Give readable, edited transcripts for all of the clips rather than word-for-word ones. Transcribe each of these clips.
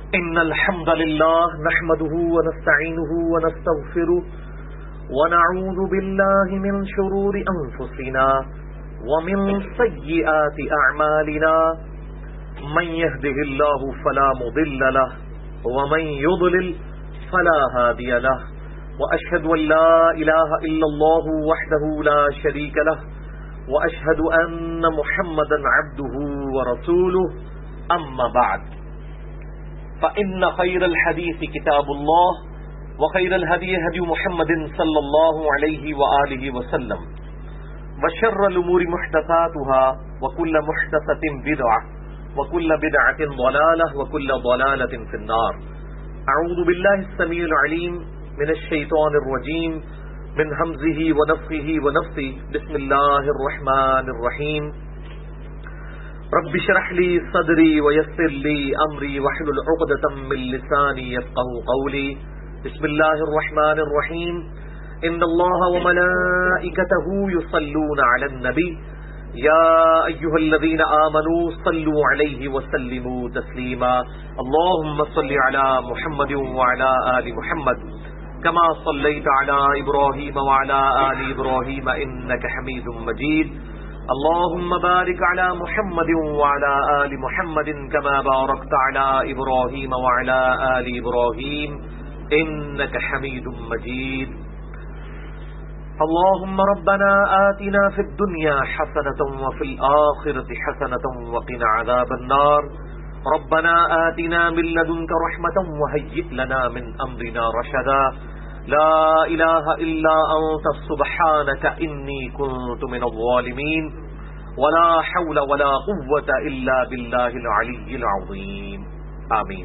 إن الحمد لله نحمده ونستعينه ونستغفره ونعوذ بالله من شرور أنفسنا ومن سيئات أعمالنا من يهده الله فلا مضل له ومن يضلل فلا هادي له وأشهد أن لا إله إلا الله وحده لا شريك له وأشهد أن محمدا عبده ورسوله أما بعد فإن خير الحديث كتاب الله وخير الهدي هدي محمد صلى الله عليه وآله وسلم وشر الأمور محدثاتها وكل محدثة بدعة وكل بدعة ضلالة وكل ضلالة في النار. أعوذ بالله السميع العليم من الشيطان الرجيم من همزه ونفخه ونفثه. بسم الله الرحمن الرحيم. رب اشرح لي صدري ويسر لي أمري واحلل عقدة من لساني يفقهوا قولي. بسم الله الرحمن الرحيم. إن الله وملائكته يصلون على النبي يا أيها الذين آمنوا صلوا عليه وسلموا تسليما. اللهم صل على محمد وعلى آل محمد كما صليت على إبراهيم وعلى آل إبراهيم إنك حميد مجيد. اللهم بارك على محمد وعلى آل محمد كما باركت على إبراهيم وعلى آل إبراهيم إنك حميد مجيد. اللهم ربنا آتنا في الدنيا حسنة وفي الآخرة حسنة وقنا عذاب النار. ربنا آتنا من لدنك رحمة وهيئ لنا من أمرنا رشدا. لا إله إلا أنت سبحانك إني كنت من الظالمين. ولا حول ولا قوة إلا بالله العلي العظيم. آمین.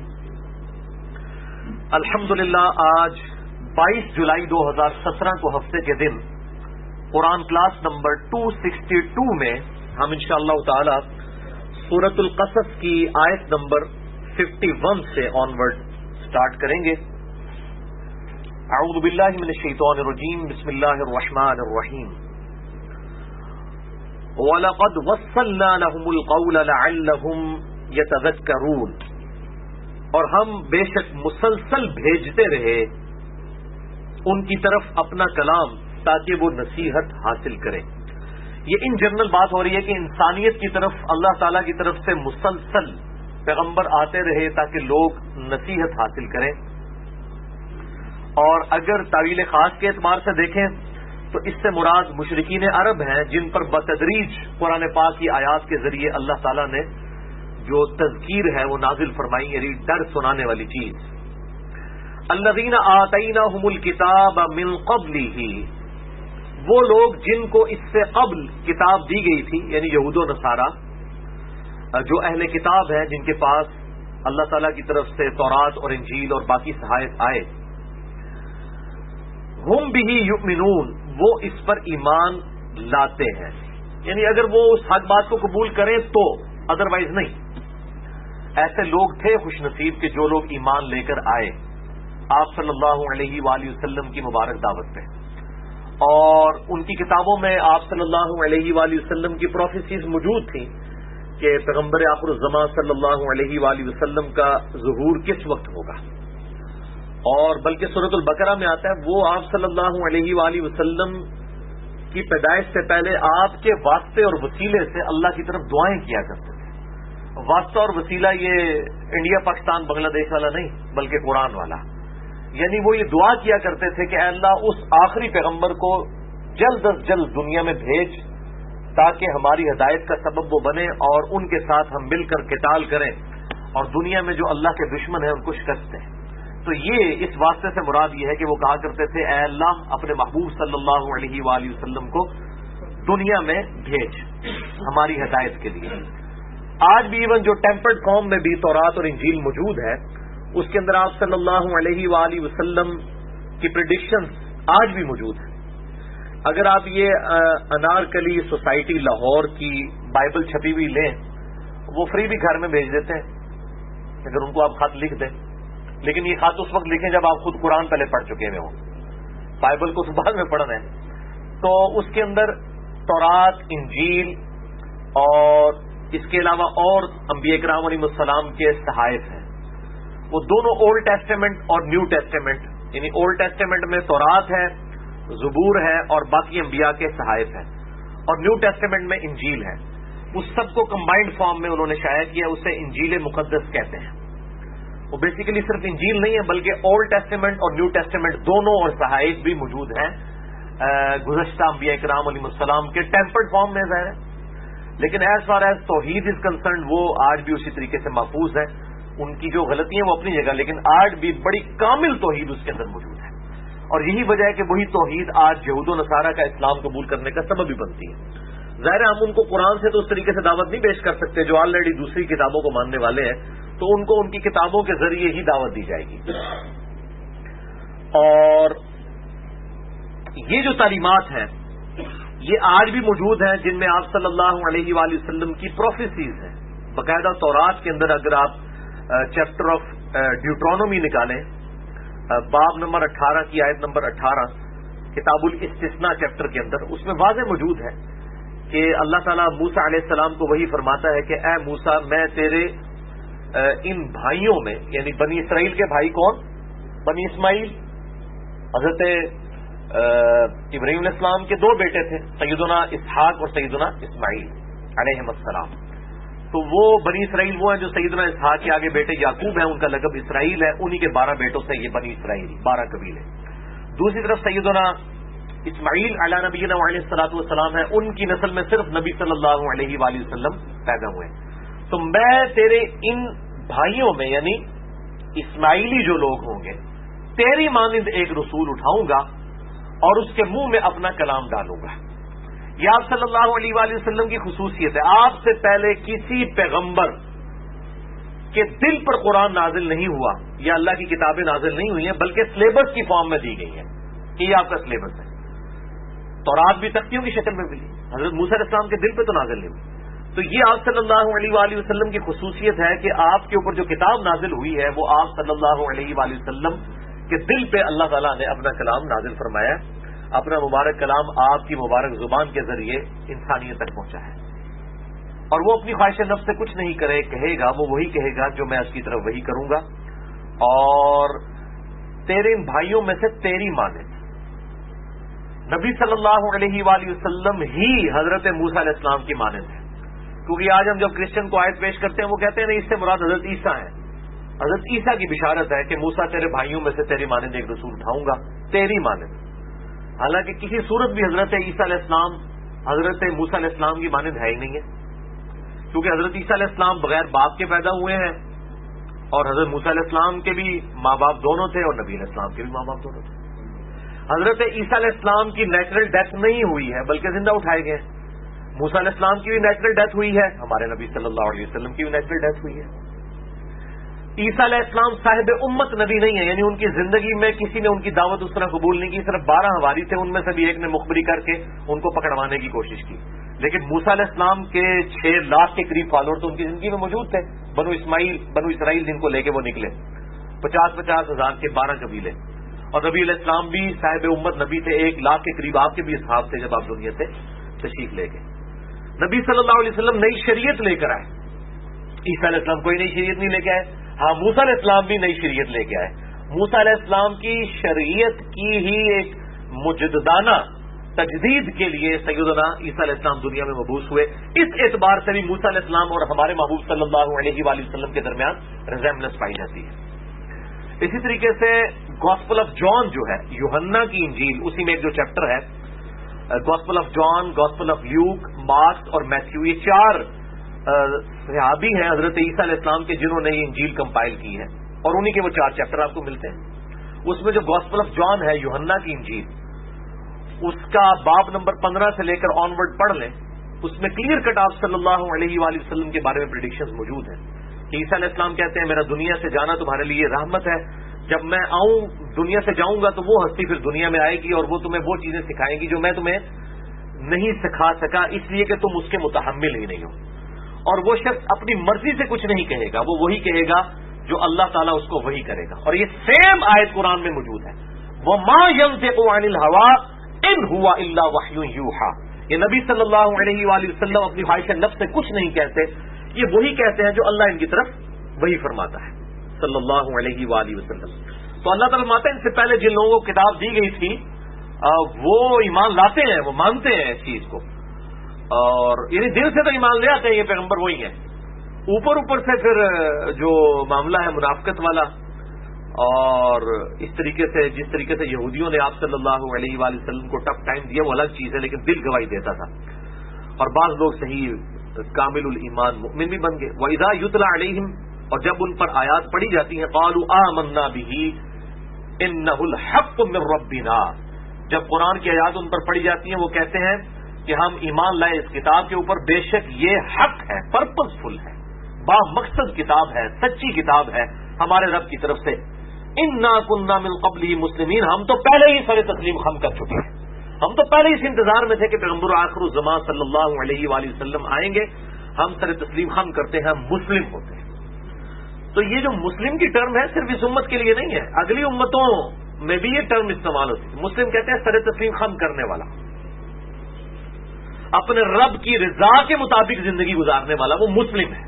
الحمدللہ آج 22 جولائی 2017 کو ہفتے کے دن قرآن کلاس نمبر 262 میں ہم انشاءاللہ تعالی سورۃ القصص کی آیت نمبر 51 سے آنورڈ سٹارٹ کریں گے. اعوذ باللہ من الشیطان الرجیم. بسم اللہ الرحمن الرحیم. وَلَقَدْ وَصَّلْنَا لَهُمُ الْقَوْلَ لَعَلَّهُمْ يَتَذَكَّرُونَ. اور ہم بے شک مسلسل بھیجتے رہے ان کی طرف اپنا کلام تاکہ وہ نصیحت حاصل کریں. یہ ان جنرل بات ہو رہی ہے کہ انسانیت کی طرف اللہ تعالیٰ کی طرف سے مسلسل پیغمبر آتے رہے تاکہ لوگ نصیحت حاصل کریں. اور اگر تعویل خاص کے اعتبار سے دیکھیں تو اس سے مراد مشرکین عرب ہیں جن پر بتدریج قرآن پاک کی آیات کے ذریعے اللہ تعالیٰ نے جو تذکیر ہے وہ نازل فرمائی، یعنی ڈر سنانے والی چیز. الذین آتیناہم الکتاب من قبلہ، وہ لوگ جن کو اس سے قبل کتاب دی گئی تھی، یعنی یہود و نصارہ جو اہل کتاب ہیں جن کے پاس اللہ تعالیٰ کی طرف سے تورات اور انجیل اور باقی صحائف آئے. ہم بہ یؤمنون، وہ اس پر ایمان لاتے ہیں، یعنی اگر وہ اس حق بات کو قبول کریں تو، ادروائز نہیں. ایسے لوگ تھے خوش نصیب کہ جو لوگ ایمان لے کر آئے آپ صلی اللہ علیہ وآلہ وسلم کی مبارک دعوت پہ، اور ان کی کتابوں میں آپ صلی اللہ علیہ وآلہ وسلم کی پروفیسیز موجود تھیں کہ پیغمبر آخر الزمان صلی اللہ علیہ وآلہ وسلم کا ظہور کس وقت ہوگا. اور بلکہ سورۃ البقرہ میں آتا ہے وہ آپ صلی اللہ علیہ وآلہ وسلم کی پیدائش سے پہلے آپ کے واسطے اور وسیلے سے اللہ کی طرف دعائیں کیا کرتے تھے. واسطہ اور وسیلہ یہ انڈیا پاکستان بنگلہ دیش والا نہیں بلکہ قرآن والا. یعنی وہ یہ دعا کیا کرتے تھے کہ اے اللہ اس آخری پیغمبر کو جلد از جلد دنیا میں بھیج تاکہ ہماری ہدایت کا سبب وہ بنے اور ان کے ساتھ ہم مل کر قتال کریں اور دنیا میں جو اللہ کے دشمن ہیں ان کو شکست دیں. تو یہ اس واسطے سے مراد یہ ہے کہ وہ کہا کرتے تھے اے اللہ اپنے محبوب صلی اللہ علیہ وآلہ وسلم کو دنیا میں بھیج ہماری ہدایت کے لیے. آج بھی ایون جو ٹیمپرڈ قوم میں بھی تورات اور انجیل موجود ہے اس کے اندر آپ صلی اللہ علیہ وآلہ وسلم کی پریڈکشنز آج بھی موجود ہیں. اگر آپ یہ انارکلی سوسائٹی لاہور کی بائبل چھپی ہوئی لیں وہ فری بھی گھر میں بھیج دیتے ہیں اگر ان کو آپ خط لکھ دیں. لیکن یہ خط اس وقت لکھیں جب آپ خود قرآن پہلے پڑھ چکے ہوئے ہوں، بائبل کو تو بعد میں پڑھنا ہے. تو اس کے اندر تورات، انجیل اور اس کے علاوہ اور انبیاء کرام علیہ السلام کے صحائف ہیں. وہ دونوں اولڈ ٹیسٹیمنٹ اور نیو ٹیسٹیمنٹ، یعنی اولڈ ٹیسٹیمنٹ میں تورات ہے، زبور ہے اور باقی انبیاء کے صحائف ہیں، اور نیو ٹیسٹیمنٹ میں انجیل ہے. اس سب کو کمبائنڈ فارم میں انہوں نے شائع کیا، اسے انجیل مقدس کہتے ہیں. وہ بیسیکلی صرف انجیل نہیں ہے بلکہ اولڈ ٹیسٹیمنٹ اور نیو ٹیسٹیمنٹ دونوں اور صحائف بھی موجود ہیں گزشتہ انبیاء کرام علیہ السلام کے ٹیمپرڈ فارم میں ظاہر ہے. لیکن ایز فار ایز توحید از کنسرنڈ وہ آج بھی اسی طریقے سے محفوظ ہے. ان کی جو غلطیاں وہ اپنی جگہ، لیکن آج بھی بڑی کامل توحید اس کے اندر موجود ہے. اور یہی وجہ ہے کہ وہی توحید آج یہود و نصارہ کا اسلام قبول کرنے کا سبب بھی بنتی ہے. ظاہر ہے ہم ان کو قرآن سے تو اس طریقے سے دعوت نہیں پیش کر سکتے، جو آلریڈی دوسری کتابوں کو ماننے والے ہیں تو ان کو ان کی کتابوں کے ذریعے ہی دعوت دی جائے گی. اور یہ جو تعلیمات ہیں یہ آج بھی موجود ہیں، جن میں آپ صلی اللہ علیہ وآلہ وسلم کی پروفیسیز ہیں. باقاعدہ تورات کے اندر اگر آپ چیپٹر آف ڈیوٹرونومی نکالیں، باب نمبر 18 کی آیت نمبر 18 کتاب الاستثناء چیپٹر کے اندر، اس میں واضح موجود ہے کہ اللہ تعالیٰ موسیٰ علیہ السلام کو وہی فرماتا ہے کہ اے موسیٰ، میں تیرے ان بھائیوں میں، یعنی بنی اسرائیل کے بھائی کون؟ بنی اسماعیل. حضرت ابراہیم علیہ السلام کے 2 بیٹے تھے، سیدنا اسحاق اور سیدنا اسماعیل علیہم السلام. تو وہ بنی اسرائیل وہ ہیں جو سیدنا اسحاق کے آگے بیٹے یعقوب ہیں، ان کا لقب اسرائیل ہے، انہی کے 12 بیٹوں سے یہ بنی اسرائیل 12 قبیلے. دوسری طرف سیدنا اسماعیل علیہ نبینا علیہ الصلوۃ والسلام ہے، ان کی نسل میں صرف نبی صلی اللہ علیہ وآلہ وسلم پیدا ہوئے. تو میں تیرے ان بھائیوں میں یعنی اسماعیلی جو لوگ ہوں گے، تیری مانند ایک رسول اٹھاؤں گا اور اس کے منہ میں اپنا کلام ڈالوں گا. یہ آپ صلی اللہ علیہ وآلہ وسلم کی خصوصیت ہے. آپ سے پہلے کسی پیغمبر کے دل پر قرآن نازل نہیں ہوا یا اللہ کی کتابیں نازل نہیں ہوئی ہیں، بلکہ سلیبس کی فارم میں دی گئی ہیں کہ یہ آپ کا سلیبس ہے. تورات بھی تختیوں کی شکل میں ملی، حضرت موسیٰ علیہ السلام کے دل پہ تو نازل نہیں ہوئی. تو یہ آپ صلی اللہ علیہ وآلہ وسلم کی خصوصیت ہے کہ آپ کے اوپر جو کتاب نازل ہوئی ہے وہ آپ صلی اللہ علیہ وآلہ وسلم کے دل پہ اللہ تعالیٰ نے اپنا کلام نازل فرمایا، اپنا مبارک کلام آپ کی مبارک زبان کے ذریعے انسانیت تک پہنچا ہے. اور وہ اپنی خواہش نفس سے کچھ نہیں کہے گا، وہ وہی کہے گا جو میں اس کی طرف وہی کروں گا. اور تیرے ان بھائیوں میں سے تیری مانند نبی صلی اللہ علیہ وآلہ وسلم ہی حضرت موسیٰ علیہ السلام کی مانند ہے. کیونکہ آج ہم جب کرسچن کو آیت پیش کرتے ہیں وہ کہتے ہیں نہیں، اس سے مراد حضرت عیسیٰ ہیں. حضرت عیسیٰ کی بشارت ہے کہ موسیٰ تیرے بھائیوں میں سے تیری مانند ایک رسول اٹھاؤں گا، تیری مانند. حالانکہ کسی صورت بھی حضرت عیسیٰ علیہ السلام حضرت موسیٰ علیہ السلام کی مانند ہے ہی نہیں ہے، کیونکہ حضرت عیسیٰ علیہ السلام بغیر باپ کے پیدا ہوئے ہیں، اور حضرت موسیٰ علیہ السلام کے بھی ماں باپ دونوں تھے اور نبی علیہ السلام کے بھی ماں باپ دونوں تھے. حضرت عیسیٰ علیہ السلام کی نیچرل ڈیتھ نہیں ہوئی ہے بلکہ زندہ اٹھائے گئے. موسیٰ علیہ السلام کی بھی نیچرل ڈیتھ ہوئی ہے، ہمارے نبی صلی اللہ علیہ وسلم کی بھی نیچرل ڈیتھ ہوئی ہے. عیسیٰ علیہ السلام صاحب امت نبی نہیں ہے، یعنی ان کی زندگی میں کسی نے ان کی دعوت اس طرح قبول نہیں کی. صرف 12 حواری تھے، ان میں سے بھی ایک نے مخبری کر کے ان کو پکڑوانے کی کوشش کی. لیکن موسیٰ علیہ السلام کے 6 لاکھ کے قریب فالوور تو ان کی زندگی میں موجود تھے. بنو اسرائیل جن کو لے کے وہ نکلے، 50-50 ہزار کے 12 قبیلے. اور نبی علیہ السلام بھی صاحب امت نبی تھے، 1 لاکھ کے قریب آپ کے بھی اصحاب تھے جب آپ دنیا سے تشریف لے گئے. نبی صلی اللہ علیہ وسلم نئی شریعت لے کر آئے. عیسیٰ علیہ السلام کوئی نئی شریعت نہیں لے کے آئے. ہاں، موسیٰ علیہ السلام بھی نئی شریعت لے کے آئے. موسیٰ علیہ السلام کی شریعت کی ہی ایک مجددانہ تجدید کے لیے سیدنا عیسیٰ علیہ السلام دنیا میں مبعوث ہوئے. اس اعتبار سے بھی موسیٰ علیہ السلام اور ہمارے محبوب صلی اللہ علیہ وآلہ وسلم کے درمیان ریزیمبلنس پائی جاتی ہے. اسی طریقے سے گاسپل آف جان جو ہے، یوحنا کی انجیل، اسی میں ایک جو چیپٹر ہے gospel of John, gospel of Luke, Mark اور میتھیو، یہ 4 صحابی ہیں حضرت عیسیٰ علیہ السلام کے جنہوں نے یہ انجیل کمپائل کی ہے، اور انہی کے وہ 4 چیپٹر آپ کو ملتے ہیں. اس میں جو گاسپل آف جان ہے، یوحنا کی انجیل، اس کا باب نمبر 15 سے لے کر آنورڈ پڑھ لیں، اس میں کلیئر کٹ آپ صلی اللہ علیہ وآلہ وسلم کے بارے میں پریڈکشنز موجود ہیں کہ عیسیٰ علیہ السلام کہتے ہیں میرا دنیا سے جانا تمہارے لیے رحمت ہے، جب میں آؤں دنیا سے جاؤں گا تو وہ ہستی پھر دنیا میں آئے گی اور وہ تمہیں وہ چیزیں سکھائیں گی جو میں تمہیں نہیں سکھا سکا، اس لیے کہ تم اس کے متحمل ہی نہیں ہو. اور وہ شخص اپنی مرضی سے کچھ نہیں کہے گا، وہ وہی کہے گا جو اللہ تعالیٰ اس کو وہی کرے گا. اور یہ سیم آیت قرآن میں موجود ہے، وَمَا يَنطِقُ عَنِ الْهَوَىٰ إِنْ هُوَ إِلَّا وَحْيٌ يُوحَىٰ. یہ نبی صلی اللہ علیہ وآلہ وسلم اپنی خواہش نفس سے کچھ نہیں کہتے، یہ وہی کہتے ہیں جو اللہ ان کی طرف وہی فرماتا ہے. صلی اللہ علیہ وآلہ وسلم. تو اللہ تعالیٰ ماتا ان سے پہلے جن لوگوں کو کتاب دی گئی تھی وہ ایمان لاتے ہیں، وہ مانتے ہیں اس چیز کو، اور یعنی دل سے تو ایمان لے آتے ہیں، یہ پیغمبر وہی ہیں. اوپر سے پھر جو معاملہ ہے منافقت والا، اور اس طریقے سے جس طریقے سے یہودیوں نے آپ صلی اللہ علیہ وآلہ وسلم کو ٹف ٹائم دیا وہ الگ چیز ہے، لیکن دل گواہی دیتا تھا. اور بعض لوگ صحیح کامل الایمان مؤمن بھی بن گئے. وَإِذَا يُتْلَى عَلَيْهِمْ، اور جب ان پر آیات پڑھی جاتی ہیں، قَالُوا آمَنَّا بِهِ إِنَّهُ الْحَقُّ مِنْ رَبِّنَا، جب قرآن کی آیات ان پر پڑھی جاتی ہیں وہ کہتے ہیں کہ ہم ایمان لائے اس کتاب کے اوپر، بے شک یہ حق ہے، پرپز فل ہے، با مقصد کتاب ہے، سچی کتاب ہے ہمارے رب کی طرف سے. اِنَّا كُنَّا مِن قَبْلِهِ مُسْلِمِينَ، ہم تو پہلے ہی سر تسلیم خم کر چکے ہیں، ہم تو پہلے اس انتظار میں تھے کہ پیغمبر آخر الزمان صلی اللہ علیہ وآلہ وسلم آئیں گے، ہم سر تسلیم خم کرتے ہیں، ہم مسلم ہوتے ہیں. تو یہ جو مسلم کی ٹرم ہے صرف اس امت کے لیے نہیں ہے، اگلی امتوں میں بھی یہ ٹرم استعمال ہوتی ہے. مسلم کہتے ہیں سر تسلیم خم کرنے والا، اپنے رب کی رضا کے مطابق زندگی گزارنے والا، وہ مسلم ہے.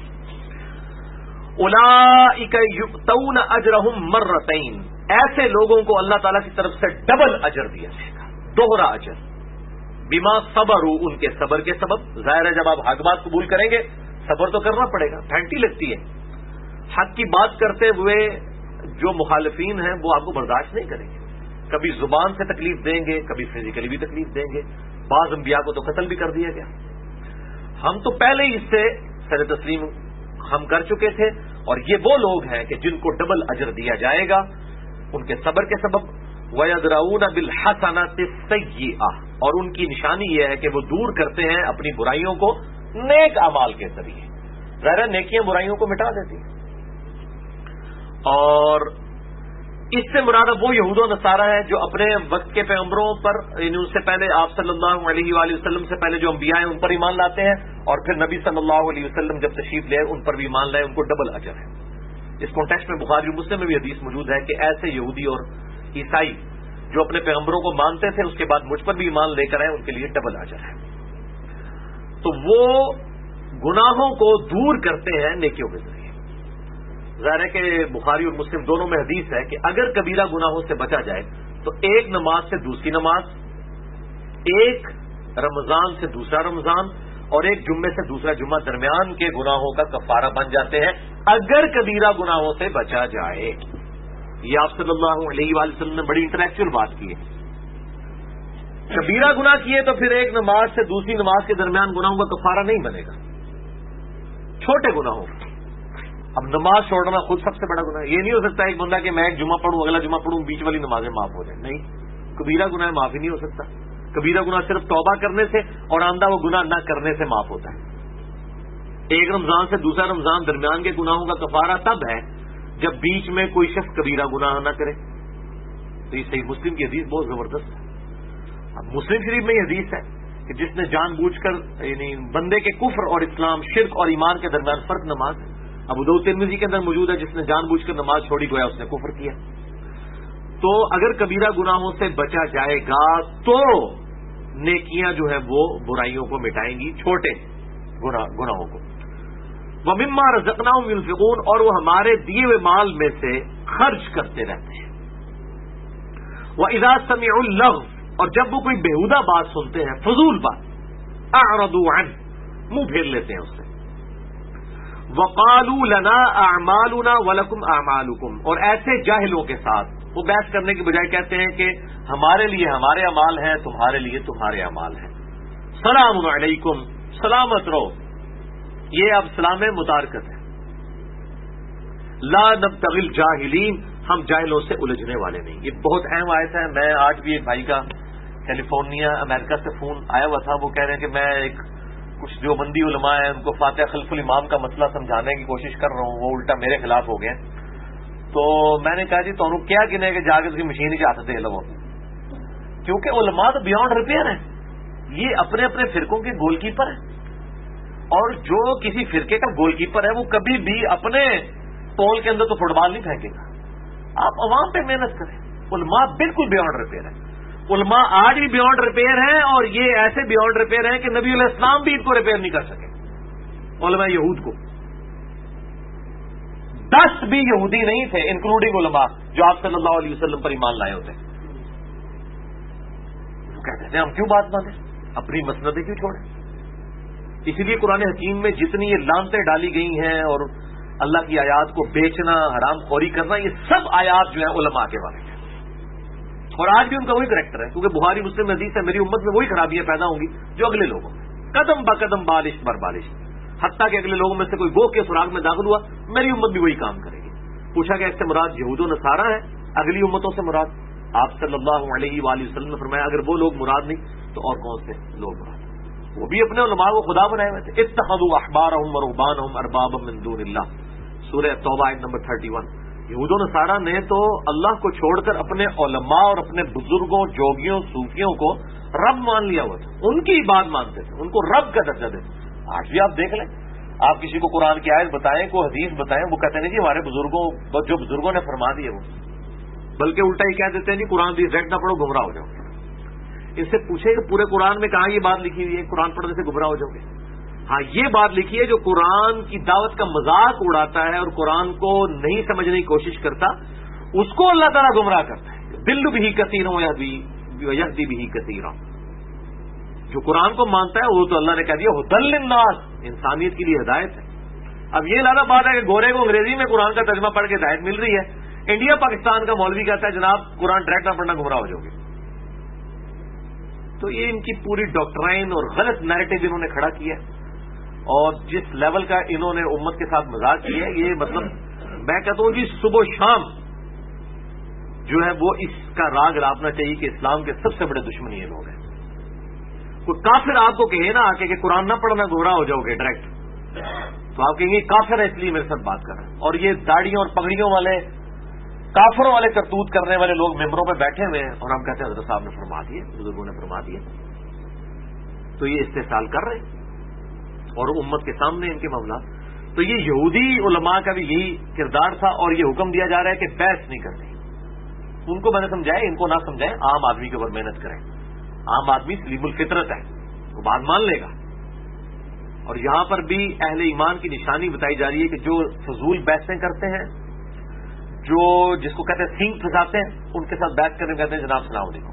اولئک یؤتون اجرہم مرتین، ایسے لوگوں کو اللہ تعالیٰ کی طرف سے ڈبل اجر دیا جائے گا، دوہرا اجر. بما صبروا، ان کے صبر کے سبب. ظاہر ہے جب آپ حق بات قبول کریں گے صبر تو کرنا پڑے گا، پھینٹی لگتی ہے. حق کی بات کرتے ہوئے جو مخالفین ہیں وہ آپ کو برداشت نہیں کریں گے، کبھی زبان سے تکلیف دیں گے، کبھی فزیکلی بھی تکلیف دیں گے. بعض انبیاء کو تو قتل بھی کر دیا گیا. ہم تو پہلے ہی اس سے سر تسلیم ہم کر چکے تھے، اور یہ وہ لوگ ہیں کہ جن کو ڈبل اجر دیا جائے گا ان کے صبر کے سبب. وَيَدْرَؤُونَ بِالْحَسَنَةِ السَّيِّئَةِ، اور ان کی نشانی یہ ہے کہ وہ دور کرتے ہیں اپنی برائیوں کو نیک اعمال کے ذریعے. ظاہر نیکیاں برائیوں کو مٹا دیتی ہیں. اور اس سے مراد وہ یہود و نصارہ ہے جو اپنے وقت کے پیغمبروں پر، یعنی ان سے پہلے آپ صلی اللہ علیہ وآلہ وسلم سے پہلے جو انبیاء ہیں ان پر ایمان لاتے ہیں، اور پھر نبی صلی اللہ علیہ وسلم جب تشریف لے ان پر بھی ایمان لائے، ان کو ڈبل اجر ہے. اس کانٹیکسٹ میں بخاری و مسلم میں بھی حدیث موجود ہے کہ ایسے یہودی اور عیسائی جو اپنے پیغمبروں کو مانتے تھے اس کے بعد مجھ پر بھی ایمان لے کر آئے، ان کے لیے ڈبل اجر ہے. تو وہ گناہوں کو دور کرتے ہیں نیکیوں کے ذریعے. ظاہر ہے کہ بخاری اور مسلم دونوں میں حدیث ہے کہ اگر کبیرہ گناہوں سے بچا جائے تو ایک نماز سے دوسری نماز، ایک رمضان سے دوسرا رمضان، اور ایک جمعے سے دوسرا جمعہ درمیان کے گناہوں کا کفارہ بن جاتے ہیں اگر کبیرہ گناہوں سے بچا جائے. یہ آپ صلی اللہ علیہ وآلہ وسلم نے بڑی انٹلیکچوئل بات کی ہے. کبیرہ گناہ کیے تو پھر ایک نماز سے دوسری نماز کے درمیان گناہوں کا کفارہ نہیں بنے گا. چھوٹے گناہوں کا، اب نماز چھوڑنا خود سب سے بڑا گناہ. یہ نہیں ہو سکتا ایک بندہ کہ میں ایک جمعہ پڑھوں اگلا جمعہ پڑھوں بیچ والی نمازیں معاف ہو جائیں. نہیں، کبیرہ گناہ معاف ہی نہیں ہو سکتا. کبیرہ گناہ صرف توبہ کرنے سے اور آندہ وہ گناہ نہ کرنے سے معاف ہوتا ہے. ایک رمضان سے دوسرا رمضان درمیان کے گناہوں کا کفارہ تب ہے جب بیچ میں کوئی شخص کبیرہ گناہ نہ کرے. تو یہ صحیح مسلم کی حدیث بہت زبردست ہے. اب مسلم شریف میں یہ حدیث ہے کہ جس نے جان بوجھ کر، یعنی بندے کے کفر اور اسلام، شرک اور ایمان کے درمیان فرق نماز ہے. ابو داؤد ترمذی کے اندر موجود ہے جس نے جان بوجھ کر نماز چھوڑی گویا اس نے کفر کیا. تو اگر کبیرہ گناہوں سے بچا جائے گا تو نیکیاں جو ہے وہ برائیوں کو مٹائیں گی، چھوٹے گناہوں کو. وَمِمَّا رَزَقْنَاهُمْ يُنْفِقُونَ، اور وہ ہمارے دیے ہوئے مال میں سے خرچ کرتے رہتے ہیں. وَإِذَا سَمِعُوا اللَّغْوَ، اور جب وہ کوئی بیہودہ بات سنتے ہیں، فضول بات، اعرضوا عنہ، منہ پھیر لیتے ہیں اس سے. وَقَالُوا لَنَا أَعْمَالُنَا وَلَكُمْ أَعْمَالُكُمْ، اور ایسے جاہلوں کے ساتھ وہ بحث کرنے کی بجائے کہتے ہیں کہ ہمارے لیے ہمارے اعمال ہیں، تمہارے لیے تمہارے اعمال ہیں. سلام علیکم، سلامت رہو. یہ اب سلام متارکت ہے. لا نبتغی الجاہلین، ہم جاہلوں سے الجھنے والے نہیں. یہ بہت اہم آیت ہے. میں آج بھی ایک بھائی کا کیلیفورنیا امریکہ سے فون آیا ہوا تھا، وہ کہہ رہے ہیں کہ میں کچھ جو بندی علماء ہیں ان کو فاتحہ خلف الامام کا مسئلہ سمجھانے کی کوشش کر رہا ہوں، وہ الٹا میرے خلاف ہو گئے. تو میں نے کہا جی تو کیا گنے کہ جا کے اس کی مشین ہی چاہتے تھے لوگوں، کیونکہ علماء تو بیانڈ ریپیئر ہیں. یہ اپنے اپنے فرقوں کے گول کیپر ہیں، اور جو کسی فرقے کا گول کیپر ہے وہ کبھی بھی اپنے پول کے اندر تو فٹ بال نہیں پھینکے گا. آپ عوام پہ محنت کریں. علماء بالکل بیانڈ ریپیئر ہیں. علماء آج بھی بیانڈ ریپیئر ہیں، اور یہ ایسے بیانڈ ریپیئر ہیں کہ نبی علیہ السلام بھی ان کو ریپیئر نہیں کر سکے. علماء یہود کو 10 بھی یہودی نہیں تھے انکلوڈنگ علماء جو آپ صلی اللہ علیہ وسلم پر ایمان لائے ہوتے. کہتے ہیں ہم کیوں بات مانیں, اپنی مسندیں کیوں چھوڑیں. اسی لیے قرآن حکیم میں جتنی یہ لعنتیں ڈالی گئی ہیں اور اللہ کی آیات کو بیچنا, حرام خوری کرنا, یہ سب آیات جو ہیں علماء کے بارے میں. اور آج بھی ان کا وہی کریکٹر ہے, کیونکہ بخاری مسلم حدیث ہے, میری امت میں وہی خرابیاں پیدا ہوں گی جو اگلے لوگوں میں, قدم با قدم بالش بر بالش, حتیٰ کہ اگلے لوگوں میں سے کوئی گو کے سراغ میں داخل ہوا, میری امت بھی وہی کام کرے گی. پوچھا کہ اس سے مراد یہود و نصارہ ہے, اگلی امتوں سے مراد. آپ صلی اللہ علیہ وآلہ وسلم نے فرمایا اگر وہ لوگ مراد نہیں تو اور کون سے لوگ مراد. وہ بھی اپنے علماء کو خدا بنائے ہوئے تھے. اتخذوا احبارهم ورهبانهم اربابا من دون اللہ, سورہ توبہ آیت نمبر 31. یہود و نصارہ نے تو اللہ کو چھوڑ کر اپنے علماء اور اپنے بزرگوں, جوگیوں, صوفیوں کو رب مان لیا ہوا تھا. ان کی بات مانتے تھے, ان کو رب کا درجہ دیتے. آج بھی آپ دیکھ لیں, آپ کسی کو قرآن کی آیت بتائیں, کوئی حدیث بتائیں, وہ کہتے ہیں جی ہمارے بزرگوں جو بزرگوں نے فرما دیے وہ, بلکہ الٹا ہی کہہ دیتے ہیں جی قرآن بھی ریٹ نہ پڑھو گمراہ ہو جاؤ. اس سے پوچھیں کہ پورے قرآن میں کہاں یہ بات لکھی ہوئی ہے قرآن پڑھنے سے گمراہ ہو جاؤ گے. ہاں یہ بات لکھی ہے جو قرآن کی دعوت کا مذاق اڑاتا ہے اور قرآن کو نہیں سمجھنے کی کوشش کرتا, اس کو اللہ تعالیٰ گمراہ کرتا ہے. دل بھی کثیر ہوں یہدی بھی کثیر ہوں. جو قرآن کو مانتا ہے وہ تو اللہ نے کہہ دیا ہدی للناس, انسانیت کے لیے ہدایت ہے. اب یہ لانا بات ہے کہ گورے کو انگریزی میں قرآن کا ترجمہ پڑھ کے ہدایت مل رہی ہے, انڈیا پاکستان کا مولوی کہتا ہے جناب قرآن ڈائریکٹ نہ پڑھنا گمراہ ہو جاؤ گے. تو یہ ان کی پوری ڈاکٹرائن اور غلط نیریٹو انہوں نے کھڑا کیا, اور جس لیول کا انہوں نے امت کے ساتھ مذاق کیا ہے, یہ مطلب میں کہتا ہوں جی صبح و شام جو ہے وہ اس کا راگ راپنا چاہیے کہ اسلام کے سب سے بڑے دشمن یہ لوگ ہیں. کوئی کافر آپ کو کہے نا آ کے کہ قرآن نہ پڑھنا گمراہ ہو جاؤ گے ڈائریکٹ, تو آپ کہیں گے کافر ہے اس لیے میرے ساتھ بات کر رہے ہیں. اور یہ داڑیوں اور پگڑیوں والے کافروں والے کرتوت کرنے والے لوگ ممبروں پہ بیٹھے ہوئے ہیں, اور ہم کہتے ہیں حضرت صاحب نے فرما دیے, بزرگوں نے فرما دیے, تو یہ استحصال کر رہے ہیں اور امت کے سامنے ان کے معاملات. تو یہ یہودی علماء کا بھی یہی کردار تھا, اور یہ حکم دیا جا رہا ہے کہ بحث نہیں کرنی. ان کو میں نے سمجھایا, ان کو نہ سمجھائیں, عام آدمی کے اوپر محنت کریں. عام آدمی سلیم الفطرت ہے, وہ بات مان لے گا. اور یہاں پر بھی اہل ایمان کی نشانی بتائی جا رہی ہے کہ جو فضول بحثیں کرتے ہیں, جو جس کو کہتے ہیں سینگ پھنساتے ہیں, ان کے ساتھ بحث کرنے کہتے ہیں جناب السلام علیکم.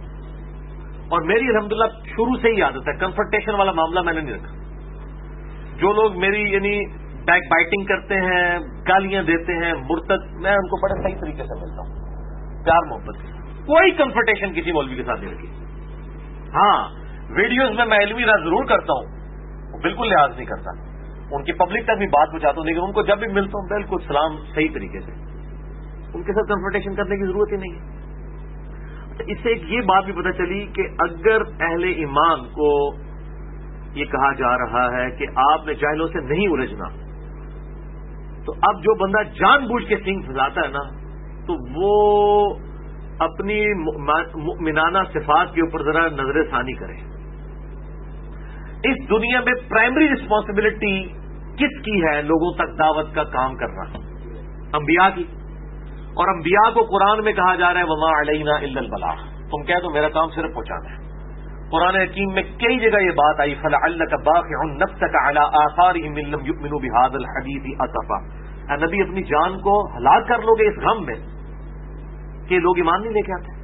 اور میری الحمدللہ شروع سے ہی عادت ہے, کنفرنٹیشن والا معاملہ میں نے نہیں رکھا. جو لوگ میری یعنی بیک بائٹنگ کرتے ہیں, گالیاں دیتے ہیں, مرتد, میں ان کو بڑے صحیح طریقے سے ملتا ہوں, پیار محبت سے. کوئی کنفرنٹیشن کسی مولوی کے ساتھ نہیں رکھی. ہاں ویڈیوز میں علمی رات ضرور کرتا ہوں, بالکل لحاظ نہیں کرتا, ان کی پبلک تک بھی بات پہنچاتا ہوں, لیکن ان کو جب بھی ملتا ہوں بالکل سلام صحیح طریقے سے, ان کے ساتھ کنفرنٹیشن کرنے کی ضرورت ہی نہیں ہے. اس سے ایک یہ بات بھی پتہ چلی کہ اگر اہل ایمان کو یہ کہا جا رہا ہے کہ آپ نے جاہلوں سے نہیں الجھنا, تو اب جو بندہ جان بوجھ کے سینگ پھنساتا ہے نا, تو وہ اپنی مؤمنانہ صفات کے اوپر ذرا نظر ثانی کرے. اس دنیا میں پرائمری رسپانسبلٹی کس کی ہے لوگوں تک دعوت کا کام کرنا؟ انبیاء کی. اور انبیاء کو قرآن میں کہا جا رہا ہے وما علینا الا البلاغ, تم کہہ دو میرا کام صرف پہنچانا ہے. قرآن حکیم میں کئی جگہ یہ بات آئی فلعلک باخع نفسک علی آثارہم ان لم یؤمنوا بہذا الحدیث اسفا, اے نبی اپنی جان کو ہلاک کر لو گے اس غم میں کہ لوگ ایمان نہیں لے کے آتے.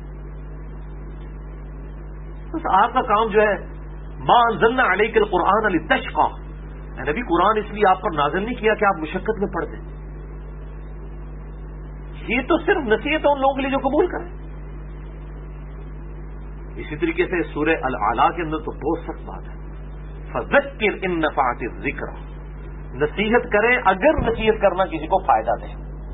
بس آپ کا کام جو ہے ما انزلنا علیک القرآن لتشقى, اے نبی قرآن اس لیے آپ پر نازل نہیں کیا کہ آپ مشقت میں پڑ دیں. یہ تو صرف نصیحت ہے ان لوگوں کے لیے جو قبول کریں. اسی طریقے سے سورہ الاعلیٰ کے اندر تو بہت سخت بات ہے, فذکر ان نفعت الذکر, نصیحت کریں اگر نصیحت کرنا کسی کو فائدہ دے.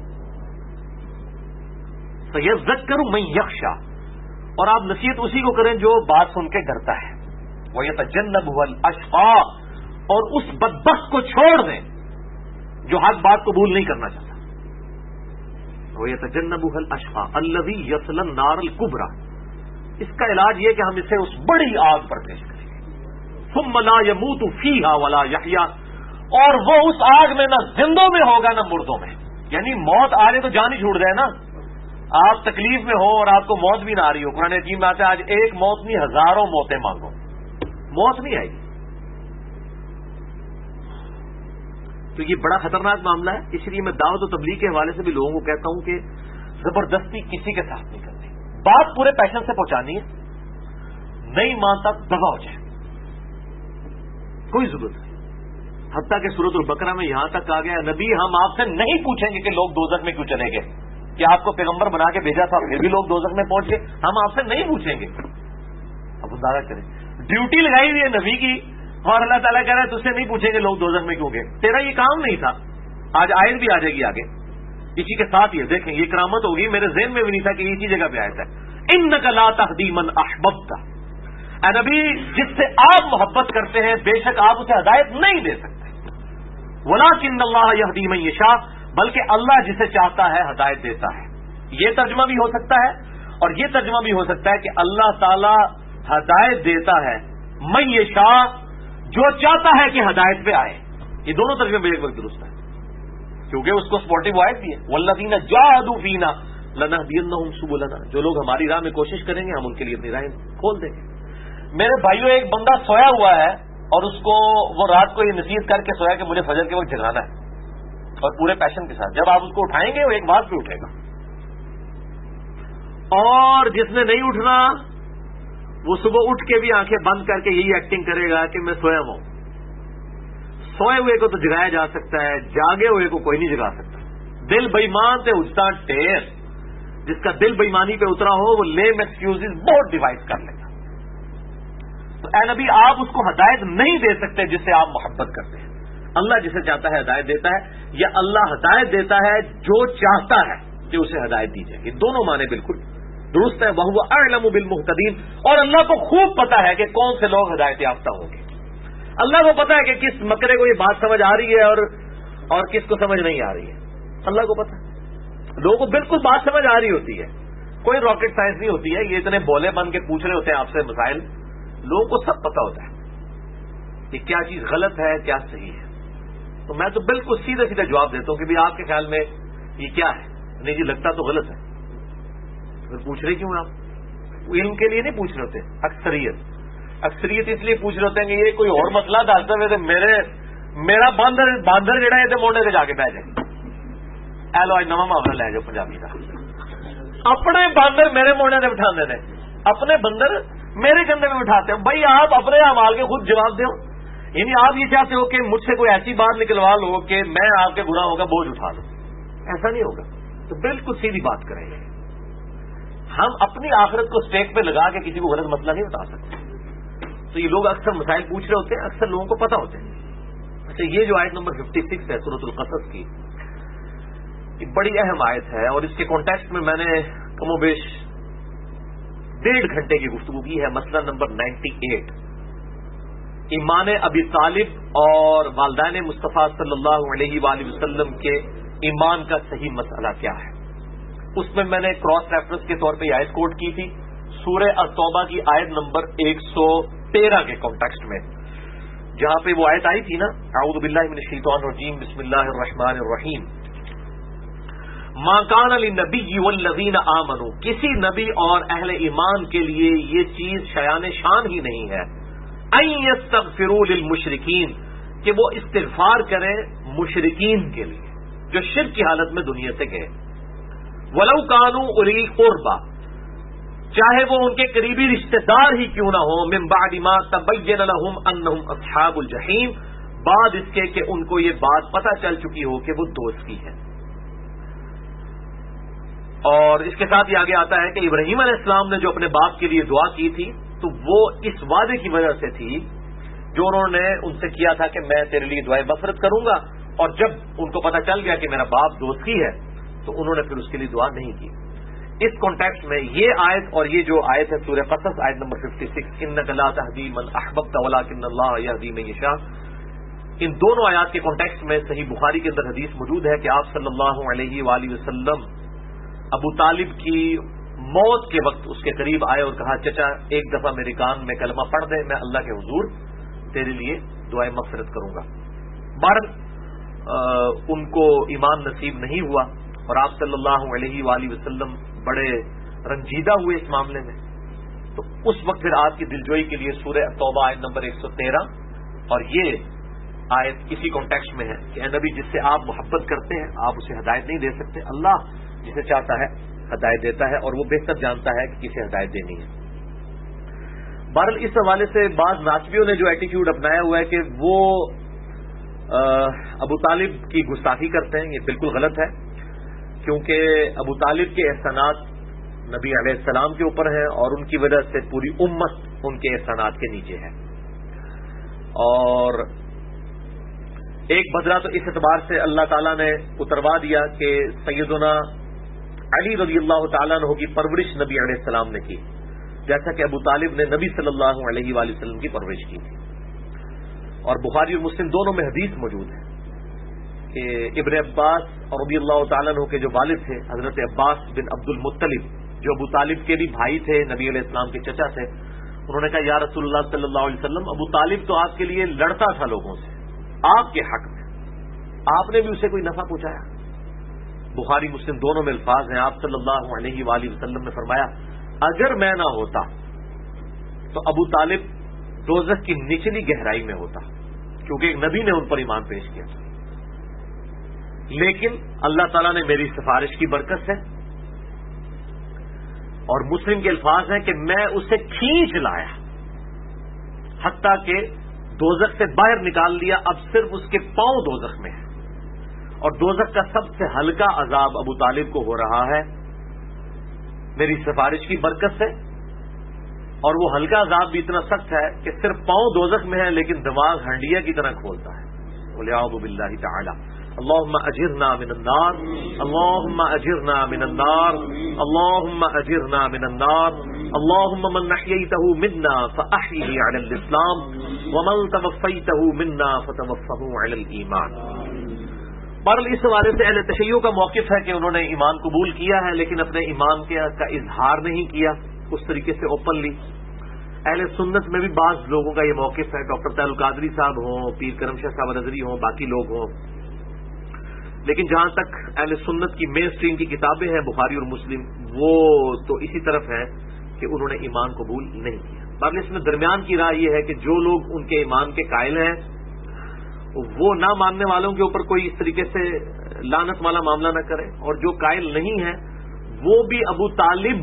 سیذکر من یخشی, اور آپ نصیحت اسی کو کریں جو بات سن کے ڈرتا ہے. ویتجنبها الاشقى, اور اس بدبخت کو چھوڑ دیں جو حق بات قبول نہیں کرنا چاہتا. وَيَتَجَنَّبُهَا الْأَشْقَى الَّذِي يَصْلَى النَّارَ الْكُبْرَى, اس کا علاج یہ کہ ہم اسے اس بڑی آگ پر پیش کریں گے. ثُمَّ لَا يَمُوتُ فِيهَا وَلَا يَحْيَا, اور وہ اس آگ میں نہ زندوں میں ہوگا نہ مردوں میں. یعنی موت آ رہے تو جان ہی چھوٹ جائے نا. آپ تکلیف میں ہو اور آپ کو موت بھی نہ آ رہی ہو, قرآن حکیم میں آتا ہے آج ایک موت نہیں ہزاروں موتیں مانگو, موت نہیں آئے گی. تو یہ بڑا خطرناک معاملہ ہے. اس لیے میں دعوت و تبلیغ کے حوالے سے بھی لوگوں کو کہتا ہوں کہ زبردستی کسی کے ساتھ نہیں کرنی. بات پورے پیشن سے پہنچانی ہے, نہیں مانتا دبا ہو جائے, کوئی ضرورت نہیں. حتیٰ کہ سورۃ البقرہ میں یہاں تک کہا گیا نبی ہم آپ سے نہیں پوچھیں گے کہ لوگ دوزخ میں کیوں چلے گئے, کہ آپ کو پیغمبر بنا کے بھیجا تھا پھر بھی لوگ دوزخ میں پہنچ گئے, ہم آپ سے نہیں پوچھیں گے. اب اندازہ کریں, ڈیوٹی لگائی ہوئی ہے نبی کی, اور اللہ تعالیٰ کہہ رہا ہے تجھ سے نہیں پوچھیں گے لوگ دوزخ میں کیوں گئے, تیرا یہ کام نہیں تھا. آج آیت بھی آ جائے گی آگے اسی کے ساتھ, یہ دیکھیں یہ کرامت ہوگی, میرے ذہن میں بھی نہیں تھا کہ اسی جگہ پہ آیت ہے. انک لا تہدی من احببت, اے نبی جس سے آپ محبت کرتے ہیں بے شک آپ اسے ہدایت نہیں دے سکتے. ولکن اللہ یہدی من یشاء, بلکہ اللہ جسے چاہتا ہے ہدایت دیتا ہے. یہ ترجمہ بھی ہو سکتا ہے اور یہ ترجمہ بھی ہو سکتا ہے کہ اللہ تعالی ہدایت دیتا ہے من یشاء, جو چاہتا ہے کہ ہدایت پہ آئے. یہ دونوں ترجمے بھی ایک وقت درست ہے, کیونکہ اس کو سپورٹو آیت بھی ہے, والذین جاہدوا فینا لنہدینہم سبلنا, جو لوگ ہماری راہ میں کوشش کریں گے ہم ان کے لیے اپنی راہیں کھول دیں گے. میرے بھائیوں, ایک بندہ سویا ہوا ہے اور اس کو وہ رات کو یہ نصیحت کر کے سویا کہ مجھے فجر کے وقت جگانا ہے, اور پورے پیشن کے ساتھ. جب آپ اس کو اٹھائیں گے وہ ایک بات پہ اٹھے گا, اور جس نے نہیں اٹھنا وہ صبح اٹھ کے بھی آنکھیں بند کر کے یہی ایکٹنگ کرے گا کہ میں سویا ہوں. سوئے ہوئے کو تو جگایا جا سکتا ہے, جاگے ہوئے کو کوئی نہیں جگا سکتا. دل بےمان سے اجتا ٹیر, جس کا دل بےمانی پہ اترا ہو وہ لیم ایکسکیوز بہت ڈیوائز کر لے گا. تو اے نبی آپ اس کو ہدایت نہیں دے سکتے جس سے آپ محبت کرتے ہیں. اللہ جسے چاہتا ہے ہدایت دیتا ہے, یا اللہ ہدایت دیتا ہے جو چاہتا ہے کہ اسے ہدایت دی جائے. یہ دونوں معنی بالکل درست ہے. وَهُوَ أَعْلَمُ بِالْمُهْتَدِينَ, اور اللہ کو خوب پتا ہے کہ کون سے لوگ ہدایت یافتہ ہوں گے. اللہ کو پتا ہے کہ کس مکرے کو یہ بات سمجھ آ رہی ہے اور کس کو سمجھ نہیں آ رہی ہے. اللہ کو پتا ہے, لوگوں کو بالکل بات سمجھ آ رہی ہوتی ہے, کوئی راکٹ سائنس نہیں ہوتی ہے. یہ اتنے بولے بن کے پوچھ رہے ہوتے ہیں آپ سے مسائل, لوگوں کو سب پتا ہوتا ہے کہ کیا چیز غلط ہے کیا صحیح ہے. تو میں تو بالکل سیدھے سیدھے جواب دیتا ہوں کہ بھی آپ کے خیال میں یہ کیا ہے. نہیں جی لگتا تو غلط ہے, پھر پوچھ رہے کیوں آپ؟ علم کے لیے نہیں پوچھ رہے ہوتے. اکثریت اس لیے پوچھ رہے ہوتے ہیں کہ یہ کوئی اور مسئلہ ڈالتے ہوئے میرا باندر جڑا ہے تو موڑنے کے جا کے بہ جائے. ایلو آج نواں محاورہ لے جاؤ پنجابی کا, اپنے باندر میرے موڑنے سے بٹھا دینے, اپنے بندر میرے کندھے میں بٹھاتے ہیں. بھائی آپ اپنے اعمال کے خود جواب دو. یعنی آپ یہ چاہتے ہو کہ مجھ سے کوئی ایسی بات نکلوا لو کہ میں آپ کے گناہوں کا بوجھ اٹھا لوں, ایسا نہیں ہوگا. تو بالکل سیدھی بات کریں گے. ہم اپنی آخرت کو اسٹیک پہ لگا کے کسی کو غلط مسئلہ نہیں بتا سکتے. تو یہ لوگ اکثر مسائل پوچھ رہے ہوتے ہیں, اکثر لوگوں کو پتا ہوتے ہیں. اچھا, یہ جو آیت نمبر 56 ہے سورۃ القصص کی, یہ بڑی اہم آیت ہے, اور اس کے کانٹیکسٹ میں میں نے کم و بیش 1.5 گھنٹے کی گفتگو کی ہے. مسئلہ نمبر 98, ایمان ابی طالب اور والدین مصطفیٰ صلی اللہ علیہ وآلہ وسلم کے ایمان کا صحیح مسئلہ کیا ہے. اس میں نے کراس ریفرنس کے طور پہ آیت کوٹ کی تھی, سورہ التوبہ کی آیت نمبر 113 کے کانٹیکسٹ میں, جہاں پہ وہ آیت آئی تھی نا, اعوذ باللہ من الشیطان الرجیم بسم اللہ الرحمن الرحیم, ما کان للنبی والذین آمنوا, کسی نبی اور اہل ایمان کے لیے یہ چیز شایان شان ہی نہیں ہے, ان یستغفروا للمشرکین, کہ وہ استغفار کریں مشرکین کے لیے جو شرک کی حالت میں دنیا سے گئے. ولو کانوا اولی قربا, چاہے وہ ان کے قریبی رشتہ دار ہی کیوں نہ ہوں, من بعد ما تبین لهم انہم اصحاب الجحیم, بعد اس کے کہ ان کو یہ بات پتہ چل چکی ہو کہ وہ دوست کی ہے. اور اس کے ساتھ یہ آگے آتا ہے کہ ابراہیم علیہ السلام نے جو اپنے باپ کے لیے دعا کی تھی تو وہ اس وعدے کی وجہ سے تھی جو انہوں نے ان سے کیا تھا کہ میں تیرے لیے دعائے مغفرت کروں گا, اور جب ان کو پتہ چل گیا کہ میرا باپ دوست کی ہے تو انہوں نے پھر اس کے لیے دعا نہیں کی. اس کانٹیکسٹ میں یہ آیت اور یہ جو آیت ہے سورہ قصص آیت نمبر 56, انک لا تہدی من احببت ولکن اللہ یہدی من یشاء, ان دونوں آیات کے کانٹیکسٹ میں صحیح بخاری کے اندر حدیث موجود ہے کہ آپ صلی اللہ علیہ وآلہ وسلم ابو طالب کی موت کے وقت اس کے قریب آئے اور کہا, چچا ایک دفعہ میرے کان میں کلمہ پڑھ دے, میں اللہ کے حضور تیرے لیے دعائے مغفرت کروں گا. بہرحال ان کو ایمان نصیب نہیں ہوا, اور آپ صلی اللہ علیہ وآلہ وسلم بڑے رنجیدہ ہوئے اس معاملے میں. تو اس وقت پھر آپ کی دلجوئی کے لیے سورہ توبہ آیت نمبر 113 اور یہ آیت اسی کانٹیکسٹ میں ہے کہ اے نبی جس سے آپ محبت کرتے ہیں آپ اسے ہدایت نہیں دے سکتے، اللہ جسے چاہتا ہے ہدایت دیتا ہے اور وہ بہتر جانتا ہے کہ کسے ہدایت دینی ہے۔ بہرحال اس حوالے سے بعض ناچبیوں نے جو ایٹیٹیوڈ اپنایا ہوا ہے کہ وہ ابو طالب کی گستاخی کرتے ہیں، یہ بالکل غلط ہے، کیونکہ ابو طالب کے احسانات نبی علیہ السلام کے اوپر ہیں اور ان کی وجہ سے پوری امت ان کے احسانات کے نیچے ہے۔ اور ایک بدلہ تو اس اعتبار سے اللہ تعالیٰ نے اتروا دیا کہ سیدنا علی رضی اللہ تعالیٰ عنہ کی پرورش نبی علیہ السلام نے کی، جیسا کہ ابو طالب نے نبی صلی اللہ علیہ وآلہ وسلم کی پرورش کی تھی۔ اور بخاری اور مسلم دونوں میں حدیث موجود ہے کہ ابن عباس اور رضی اللہ تعالیٰ عنہ کے جو والد تھے حضرت عباس بن عبد المطلب، جو ابو طالب کے بھی بھائی تھے، نبی علیہ السلام کے چچا تھے، انہوں نے کہا یا رسول اللہ صلی اللہ علیہ وسلم، ابو طالب تو آپ کے لیے لڑتا تھا لوگوں سے آپ کے حق میں، آپ نے بھی اسے کوئی نفع پہنچایا؟ بخاری مسلم دونوں میں الفاظ ہیں، آپ صلی اللہ علیہ وآلہ وسلم نے فرمایا اگر میں نہ ہوتا تو ابو طالب دوزخ کی نچلی گہرائی میں ہوتا، کیونکہ ایک نبی نے ان پر ایمان پیش کیا تھا، لیکن اللہ تعالیٰ نے میری سفارش کی برکت سے، اور مسلم کے الفاظ ہیں کہ میں اسے کھینچ لایا حتیٰ کہ دوزخ سے باہر نکال دیا، اب صرف اس کے پاؤں دوزخ میں ہے، اور دوزخ کا سب سے ہلکا عذاب ابو طالب کو ہو رہا ہے میری سفارش کی برکت سے، اور وہ ہلکا عذاب بھی اتنا سخت ہے کہ صرف پاؤں دوزخ میں ہے لیکن دماغ ہنڈیا کی طرح کھولتا ہے۔ وَلِعَوْذُ بِاللَّهِ تَعَالَى اللهم اجرنا من النار اللهم اجرنا من النار اللهم اجرنا من النار اللهم من احييته منا فاحيه على الاسلام ومن توفيته منا فتوفه على الايمان۔ بہرحال اس حوالے سے اہل تشیع کا موقف ہے کہ انہوں نے ایمان قبول کیا ہے لیکن اپنے ایمان کا اظہار نہیں کیا اس طریقے سے اوپنلی۔ اہل سنت میں بھی بعض لوگوں کا یہ موقف ہے، ڈاکٹر طاہر القادری صاحب ہوں، پیر کرم شاہ صاحب نظری ہوں، باقی لوگ ہوں، لیکن جہاں تک اہل سنت کی مین سٹریم کی کتابیں ہیں بخاری اور مسلم، وہ تو اسی طرف ہیں کہ انہوں نے ایمان قبول نہیں کیا۔ بہرحال اس میں درمیان کی رائے یہ ہے کہ جو لوگ ان کے ایمان کے قائل ہیں وہ نہ ماننے والوں کے اوپر کوئی اس طریقے سے لعنت والا معاملہ نہ کریں، اور جو قائل نہیں ہیں وہ بھی ابو طالب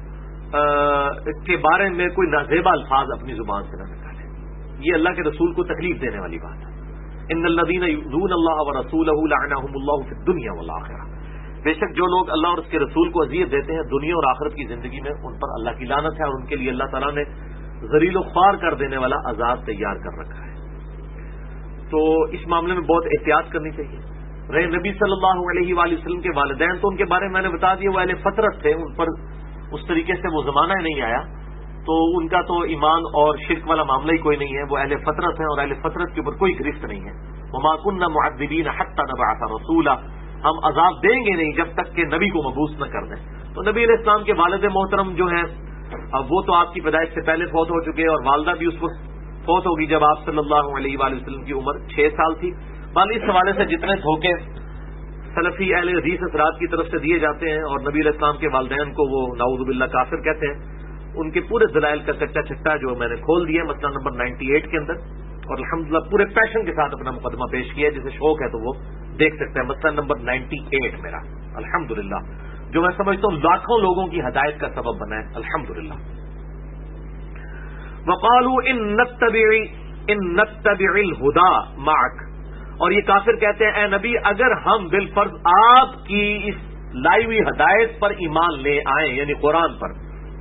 کے بارے میں کوئی نازیبا الفاظ اپنی زبان سے نہ نکالیں، یہ اللہ کے رسول کو تکلیف دینے والی بات ہے۔ ان الذین یؤذون اللہ ورسولہ لعنہم اللہ فی الدنیا والآخرہ، بے شک جو لوگ اللہ اور اس کے رسول کو اذیت دیتے ہیں دنیا اور آخرت کی زندگی میں ان پر اللہ کی لعنت ہے، اور ان کے لیے اللہ تعالیٰ نے ذلیل و خوار کر دینے والا عذاب تیار کر رکھا ہے۔ تو اس معاملے میں بہت احتیاط کرنی چاہیے۔ رہے نبی صلی اللہ علیہ وآلہ وسلم کے والدین، تو ان کے بارے میں نے بتا دیا وہ اہل فطرت تھے، ان پر اس طریقے سے وہ زمانہ نہیں آیا، تو ان کا تو ایمان اور شرک والا معاملہ ہی کوئی نہیں ہے، وہ اہل فطرت ہیں اور اہل فطرت کے اوپر کوئی گرفت نہیں ہے۔ وما كنا معذبین حتی نبعث رسولا، ہم عذاب دیں گے نہیں جب تک کہ نبی کو مبعوث نہ کر دیں۔ تو نبی علیہ السلام کے والد محترم جو ہیں وہ تو آپ کی پیدائش سے پہلے فوت ہو چکے، اور والدہ بھی اس وقت فوت ہوگی جب آپ صلی اللہ علیہ وآلہ وسلم کی عمر 6 سال تھی۔ بال اس حوالے سے جتنے دھوکے سلفی اہل حدیث حضرات کی طرف سے دیے جاتے ہیں اور نبی علیہ السلام کے والدین کو وہ نعوذ باللہ کافر کہتے ہیں، ان کے پورے دلائل کا کچا چھٹا جو میں نے کھول دیا مسئلہ نمبر 98 کے اندر، اور الحمدللہ پورے پیشن کے ساتھ اپنا مقدمہ پیش کیا ہے، جسے شوق ہے تو وہ دیکھ سکتے ہیں۔ مسئلہ نمبر 98 میرا الحمدللہ، جو میں سمجھتا ہوں لاکھوں لوگوں کی ہدایت کا سبب بنا ہے الحمدللہ۔ وقالوا ان نتبع الہدی معک، اور یہ کافر کہتے ہیں اے نبی اگر ہم بالفرض آپ کی اس لائی ہوئی ہدایت پر ایمان لے آئیں، یعنی قرآن پر،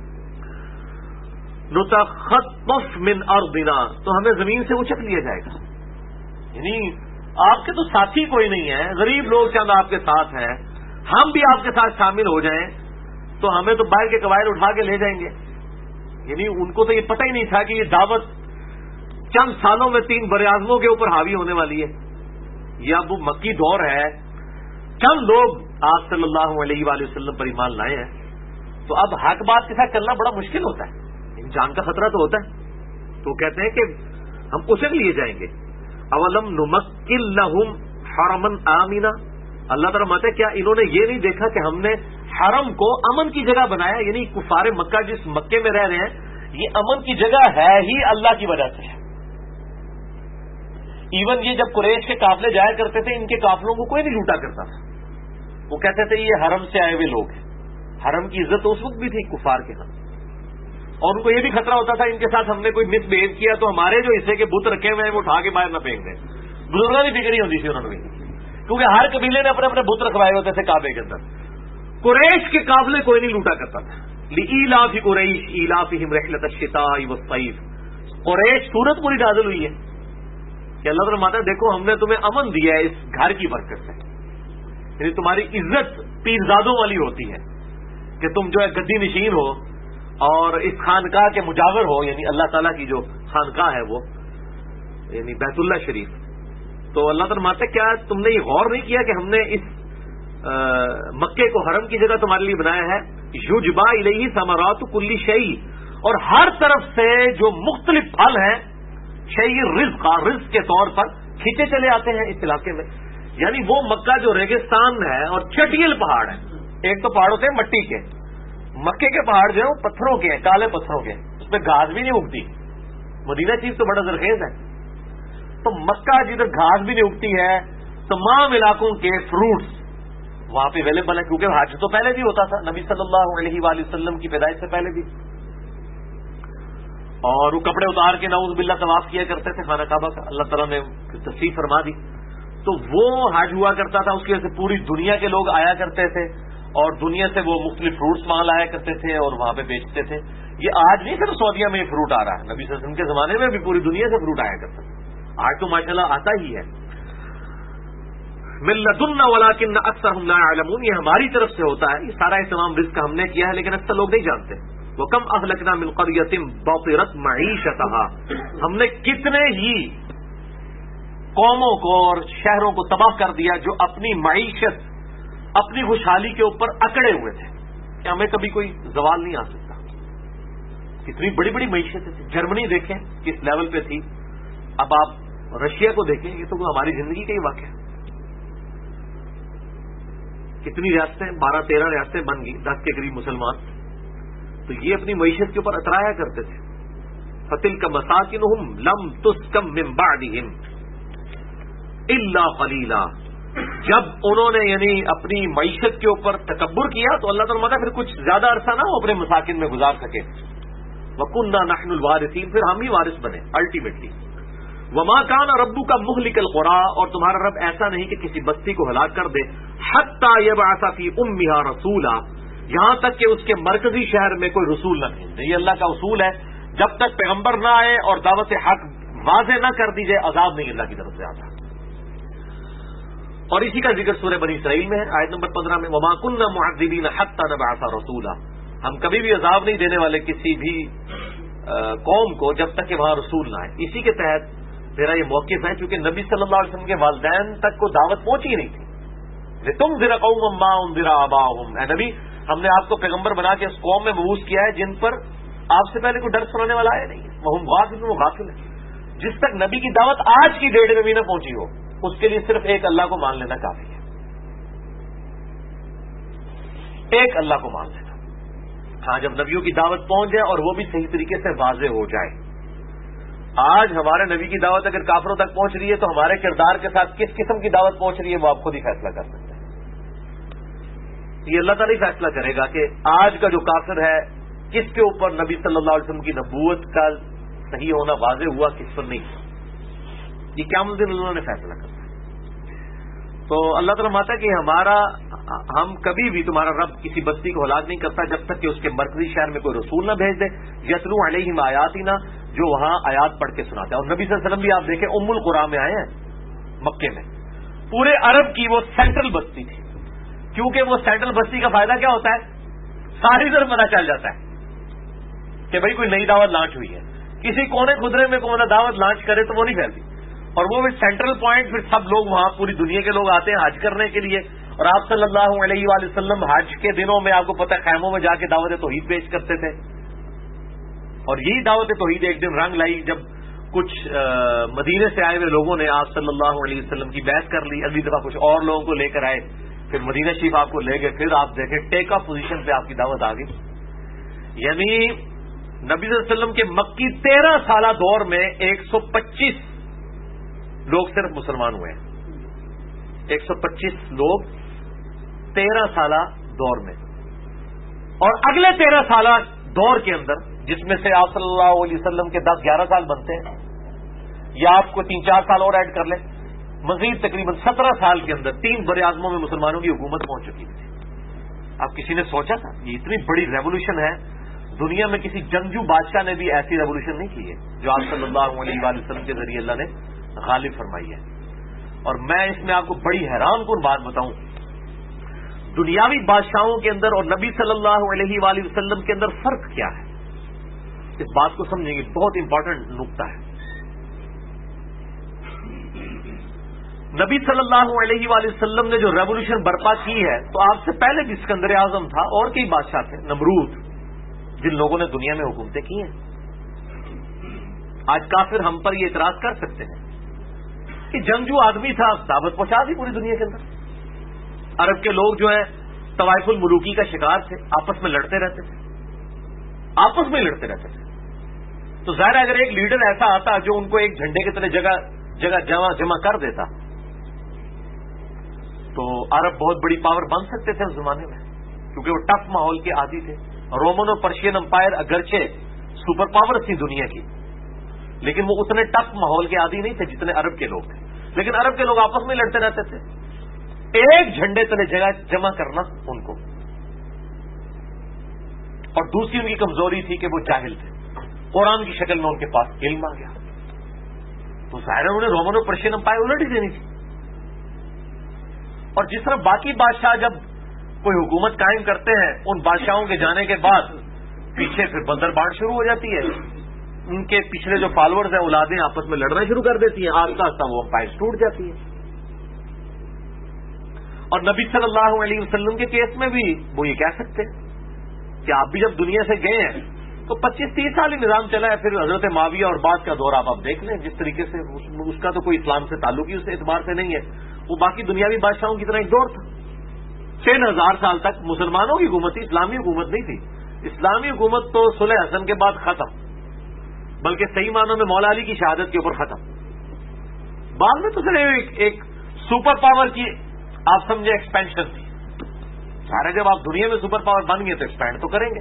نتخطف من ارضنا، تو ہمیں زمین سے اچک لیا جائے گا، یعنی آپ کے تو ساتھی کوئی نہیں ہے، غریب لوگ چند آپ کے ساتھ ہیں، ہم بھی آپ کے ساتھ شامل ہو جائیں تو ہمیں تو باہر کے قبائل اٹھا کے لے جائیں گے۔ یعنی ان کو تو یہ پتہ ہی نہیں تھا کہ یہ دعوت چند سالوں میں 3 براعظموں کے اوپر حاوی ہونے والی ہے، یہ اب وہ مکی دور ہے، چند لوگ آپ صلی اللہ علیہ وآلہ وسلم پر ایمان لائے ہیں، تو اب حق بات کے ساتھ چلنا بڑا مشکل ہوتا ہے، جان کا خطرہ تو ہوتا ہے، تو کہتے ہیں کہ ہم اچک لیے جائیں گے۔ اولم نمکن لہم حرما آمنا، اللہ تعالیٰ ماتے کیا انہوں نے یہ نہیں دیکھا کہ ہم نے حرم کو امن کی جگہ بنایا، یعنی کفار مکہ جس مکے میں رہ رہے ہیں یہ امن کی جگہ ہے ہی اللہ کی وجہ سے ہے، ایون یہ جب قریش کے قافلے جایا کرتے تھے ان کے قافلوں کو کوئی نہیں لوٹا کرتا تھا. وہ کہتے تھے یہ حرم سے آئے ہوئے لوگ ہیں. حرم کی عزت اس وقت بھی تھی کفار کے ہاں, اور ان کو یہ بھی خطرہ ہوتا تھا ان کے ساتھ ہم نے کوئی مس بہیو کیا تو ہمارے جو حصے کے بت رکھے ہوئے ہیں وہ اٹھا کے باہر نہ پھینک دیں. بزرگوں کی فکر نہیں ہوتی تھی انہوں نے, کیونکہ ہر قبیلے نے اپنے اپنے بت رکھوائے ہوتے تھے کعبے کے اندر. قریش کے قافلے کوئی نہیں لوٹا کرتا تھا. لإیلاف قریش ایلافہم رحلۃ الشتاء والصیف. قریش سورت پوری نازل ہوئی ہے کہ اللہ تعالیٰ فرماتا ہے دیکھو ہم نے تمہیں امن دیا ہے اس گھر کی برکت سے. یعنی تمہاری عزت پیرزادوں والی ہوتی ہے کہ تم جو ہے گدی نشین ہو اور اس خانقاہ کے مجاور ہو, یعنی اللہ تعالیٰ کی جو خانقاہ ہے وہ یعنی بیت اللہ شریف. تو اللہ تعالیٰ فرماتا ہے کیا تم نے یہ غور نہیں کیا کہ ہم نے اس مکے کو حرم کی جگہ تمہارے لیے بنایا ہے. یجبا الیہ ثمرات کل شیء, اور ہر طرف سے جو مختلف پھل ہیں شیء رزق کے طور پر کھینچے چلے آتے ہیں اس علاقے میں. یعنی وہ مکہ جو ریگستان ہے اور چٹیل پہاڑ ہے, ایک تو پہاڑ ہوتے ہیں مٹی کے, مکے کے پہاڑ جو ہے وہ پتھروں کے ہیں, کالے پتھروں کے, اس پہ گھاس بھی نہیں اگتی. مدینہ شریف تو بڑا زرخیز ہے, تو مکہ جدھر گھاس بھی نہیں اگتی ہے تمام علاقوں کے فروٹس وہاں پہ اویلیبل ہے, کیونکہ حج تو پہلے بھی ہوتا تھا نبی صلی اللہ علیہ وآلہ وسلم کی پیدائش سے پہلے بھی, اور وہ کپڑے اتار کے نعوذ باللہ طواف کیا کرتے تھے خانہ کعبہ کا. اللہ تعالیٰ نے تصریف فرما دی. تو وہ حج ہوا کرتا تھا, اس کی وجہ سے پوری دنیا کے لوگ آیا کرتے تھے اور دنیا سے وہ مختلف فروٹس وہاں لایا کرتے تھے اور وہاں پہ بیچتے تھے. یہ آج نہیں صرف سعودیہ میں یہ فروٹ آ رہا ہے, نبی صلی اللہ علیہ وسلم کے زمانے میں بھی پوری دنیا سے فروٹ آیا کرتا تھا. آج تو ماشاءاللہ آتا ہی ہے. من لدنا ولکن اکثرهم لا يعلمون, یہ ہماری طرف سے ہوتا ہے, یہ سارا اہتمام رزق ہم نے کیا ہے لیکن اکثر لوگ نہیں جانتے. وَكَمْ أَهْلَكْنَا مِنْ قَرْيَةٍ بَطِرَتْ مَعِيشَتَهَا, ہم نے کتنے ہی قوموں کو اور شہروں کو تباہ کر دیا جو اپنی معیشت اپنی خوشحالی کے اوپر اکڑے ہوئے تھے کہ ہمیں کبھی کوئی زوال نہیں آ سکتا. کتنی بڑی بڑی معیشتیں تھیں. جرمنی دیکھیں کس لیول پہ تھی, اب آپ رشیا کو دیکھیں, یہ تو ہماری زندگی کا ہی واقعہ ہے. کتنی ریاستیں 12-13 ریاستیں بن گئی, 10 کے قریب مسلمان. تو یہ اپنی معیشت کے اوپر اترایا کرتے تھے. فَتِلْكَ مَسَاكِنُهُمْ لَمْ تُسْكَنْ مِنْ بَعْدِهِمْ إِلَّا قَلِيلًا, جب انہوں نے یعنی اپنی معیشت کے اوپر تکبر کیا تو اللہ تعالیٰ پھر کچھ زیادہ عرصہ نہ وہ اپنے مساکن میں گزار سکے. وَكُنَّا نَحْنُ الْوَارِثِينَ, پھر ہم ہی وارث بنے الٹیمیٹلی. وَمَا كَانَ رَبُّكَ مُهْلِكَ الْقُرَىٰ, اور تمہارا رب ایسا نہیں کہ کسی بستی کو ہلاک کر دے. حَتَّىٰ يَبْعَثَ فِي أُمِّهَا رَسُولًا, یہاں تک کہ اس کے مرکزی شہر میں کوئی رسول نہ بھیجے. یہ اللہ کا اصول ہے, جب تک پیغمبر نہ آئے اور دعوت حق واضح نہ کر دی جائے عذاب نہیں اللہ کی طرف سے آتا. اور اسی کا ذکر سورہ بنی اسرائیل میں ہے آیت نمبر 15 میں, وَمَا كُنَّا مُعَذِّبِينَ حَتَّىٰ نَبْعَثَ رَسُولًا, ہم کبھی بھی عذاب نہیں دینے والے کسی بھی قوم کو جب تک کہ وہاں رسول نہ آئے. اسی کے تحت میرا یہ موقف ہے, چونکہ نبی صلی اللہ علیہ وسلم کے والدین تک کو دعوت پہنچی نہیں تھی. لِتُنذِرَ قَوْمًا مَّا أُنذِرَ آبَاؤُهُمْ, اے نبی ہم نے آپ کو پیغمبر بنا کے اس قوم میں مبعوث کیا ہے جن پر آپ سے پہلے کوئی ڈر سنانے والا آیا نہیں ہے. وَهُمْ غَافِلُونَ, وہ غافل ہے. جس تک نبی کی دعوت آج کی ڈیٹ میں بھی نہ پہنچی ہو اس کے لیے صرف ایک اللہ کو مان لینا کافی ہے. ایک اللہ کو مان لینا. ہاں, جب نبیوں کی دعوت پہنچ جائے اور وہ بھی صحیح طریقے سے واضح ہو جائے. آج ہمارے نبی کی دعوت اگر کافروں تک پہنچ رہی ہے تو ہمارے کردار کے ساتھ کس قسم کی دعوت پہنچ رہی ہے وہ آپ خود ہی فیصلہ کر سکتے ہیں. یہ اللہ تعالیٰ ہی فیصلہ کرے گا کہ آج کا جو کافر ہے کس کے اوپر نبی صلی اللہ علیہ وسلم کی نبوت کا صحیح ہونا واضح ہوا, کس پر نہیں. یہ قیامت دن انہوں نے فیصلہ کرنا ہے. تو اللہ تعالیٰ ماتا ہے کہ ہم کبھی بھی تمہارا رب کسی بستی کو ہلاک نہیں کرتا جب تک کہ اس کے مرکزی شہر میں کوئی رسول نہ بھیج دے. یتلو علیہم آیاتنا, جو وہاں آیات پڑھ کے سناتا ہے. اور نبی صلی اللہ علیہ وسلم بھی آپ دیکھیں ام القریٰ میں آئے ہیں, مکے میں. پورے عرب کی وہ سینٹرل بستی تھی, کیونکہ وہ سینٹرل بستی کا فائدہ کیا ہوتا ہے, ساری طرف پتہ چل جاتا ہے کہ بھائی کوئی نئی دعوت لانچ ہوئی ہے. کسی کونے خدرے میں کوئی دعوت لانچ کرے تو وہ نہیں پھیلتی, اور وہ سینٹرل پوائنٹ پھر سب لوگ وہاں پوری دنیا کے لوگ آتے ہیں حج کرنے کے لیے. اور آپ صلی اللہ علیہ وآلہ وسلم حج کے دنوں میں آپ کو پتہ خیموں میں جا کے دعوت توحید پیش کرتے تھے. اور یہی دعوت توحید ایک دن رنگ لائی جب کچھ مدینے سے آئے ہوئے لوگوں نے آپ صلی اللہ علیہ وسلم کی بیعت کر لی. اگلی دفعہ کچھ اور لوگوں کو لے کر آئے, پھر مدینہ شریف آپ کو لے گئے, پھر آپ دیکھیں ٹیک آف پوزیشن پہ آپ کی دعوت آ گئی. یعنی نبی صلی اللہ علیہ وسلم کے مکی 13 سالہ دور میں 125 لوگ صرف مسلمان ہوئے ہیں، 125 لوگ 13 سالہ دور میں، اور اگلے 13 سالہ دور کے اندر جس میں سے آپ صلی اللہ علیہ وسلم کے 10-11 سال بنتے ہیں، یا آپ کو 3-4 سال اور ایڈ کر لیں، مزید تقریباً 17 سال کے اندر 3 بر اعظموں میں مسلمانوں کی حکومت پہنچ چکی تھی۔ اب کسی نے سوچا تھا یہ اتنی بڑی ریولوشن ہے، دنیا میں کسی جنگجو بادشاہ نے بھی ایسی ریولوشن نہیں کی ہے جو آپ صلی اللہ علیہ وآلہ وسلم کے ذریعے اللہ نے غالب فرمائی ہے۔ اور میں اس میں آپ کو بڑی حیران کن بات بتاؤں، دنیاوی بادشاہوں کے اندر اور نبی صلی اللہ علیہ وآلہ وسلم کے اندر فرق کیا ہے، اس بات کو سمجھیں گے، بہت امپورٹنٹ نقطہ ہے۔ نبی صلی اللہ علیہ وآلہ وسلم نے جو ریولوشن برپا کی ہے، تو آپ سے پہلے بھی اسکندر اعظم تھا اور کئی بادشاہ تھے، نمرود، جن لوگوں نے دنیا میں حکومتیں کی ہیں۔ آج کافر ہم پر یہ اعتراض کر سکتے ہیں کہ جنگجو آدمی تھا، دعوت پہنچا دی پوری دنیا کے اندر۔ عرب کے لوگ جو ہیں طوائف الملوکی کا شکار تھے، آپس میں لڑتے رہتے تھے، آپس میں لڑتے رہتے تھے۔ تو ظاہر اگر ایک لیڈر ایسا آتا جو ان کو ایک جھنڈے کی طرح جگہ جمع کر دیتا تو عرب بہت بڑی پاور بن سکتے تھے اس زمانے میں، کیونکہ وہ ٹف ماحول کے عادی تھے۔ رومن اور پرشین امپائر اگرچہ سپر پاور تھی دنیا کی، لیکن وہ اتنے ٹف ماحول کے عادی نہیں تھے جتنے عرب کے لوگ تھے۔ لیکن عرب کے لوگ آپس میں لڑتے رہتے تھے، ایک جھنڈے تلے جگہ جمع کرنا ان کو۔ اور دوسری ان کی کمزوری تھی کہ وہ جاہل تھے، قرآن کی شکل میں ان کے پاس علم آ گیا، تو ظاہر انہوں نے رومن اور پرشین امپائر الٹ ہی دینی تھی۔ اور جس طرح باقی بادشاہ جب کوئی حکومت قائم کرتے ہیں، ان بادشاہوں کے جانے کے بعد پیچھے پھر بندر بانٹ شروع ہو جاتی ہے، ان کے پچھلے جو فالوورز ہیں اولادیں آپس میں لڑنا شروع کر دیتی ہیں، آہستہ آہستہ وہ امپائر ٹوٹ جاتی ہے۔ اور نبی صلی اللہ علیہ وسلم کے کیس میں بھی وہ یہ کہہ سکتے ہیں کہ آپ بھی جب دنیا سے گئے ہیں تو 25-30 سال ہی نظام چلا ہے، پھر حضرت معاویہ اور بعد کا دور آپ دیکھ لیں، جس طریقے سے اس کا تو کوئی اسلام سے تعلق ہی اس اعتبار سے نہیں ہے، وہ باقی دنیاوی بادشاہوں کی طرح ایک دور تھا۔ 3000 سال تک مسلمانوں کی حکومت تھی، اسلامی حکومت نہیں تھی۔ اسلامی حکومت تو صلح حسن کے بعد ختم، بلکہ صحیح معنوں میں مولا علی کی شہادت کے اوپر ختم۔ بعد میں تو صرف ایک سپر پاور کی آپ سمجھے ایکسپینشن تھی، سارے جب آپ دنیا میں سپر پاور بن گئے تو ایکسپینڈ تو کریں گے۔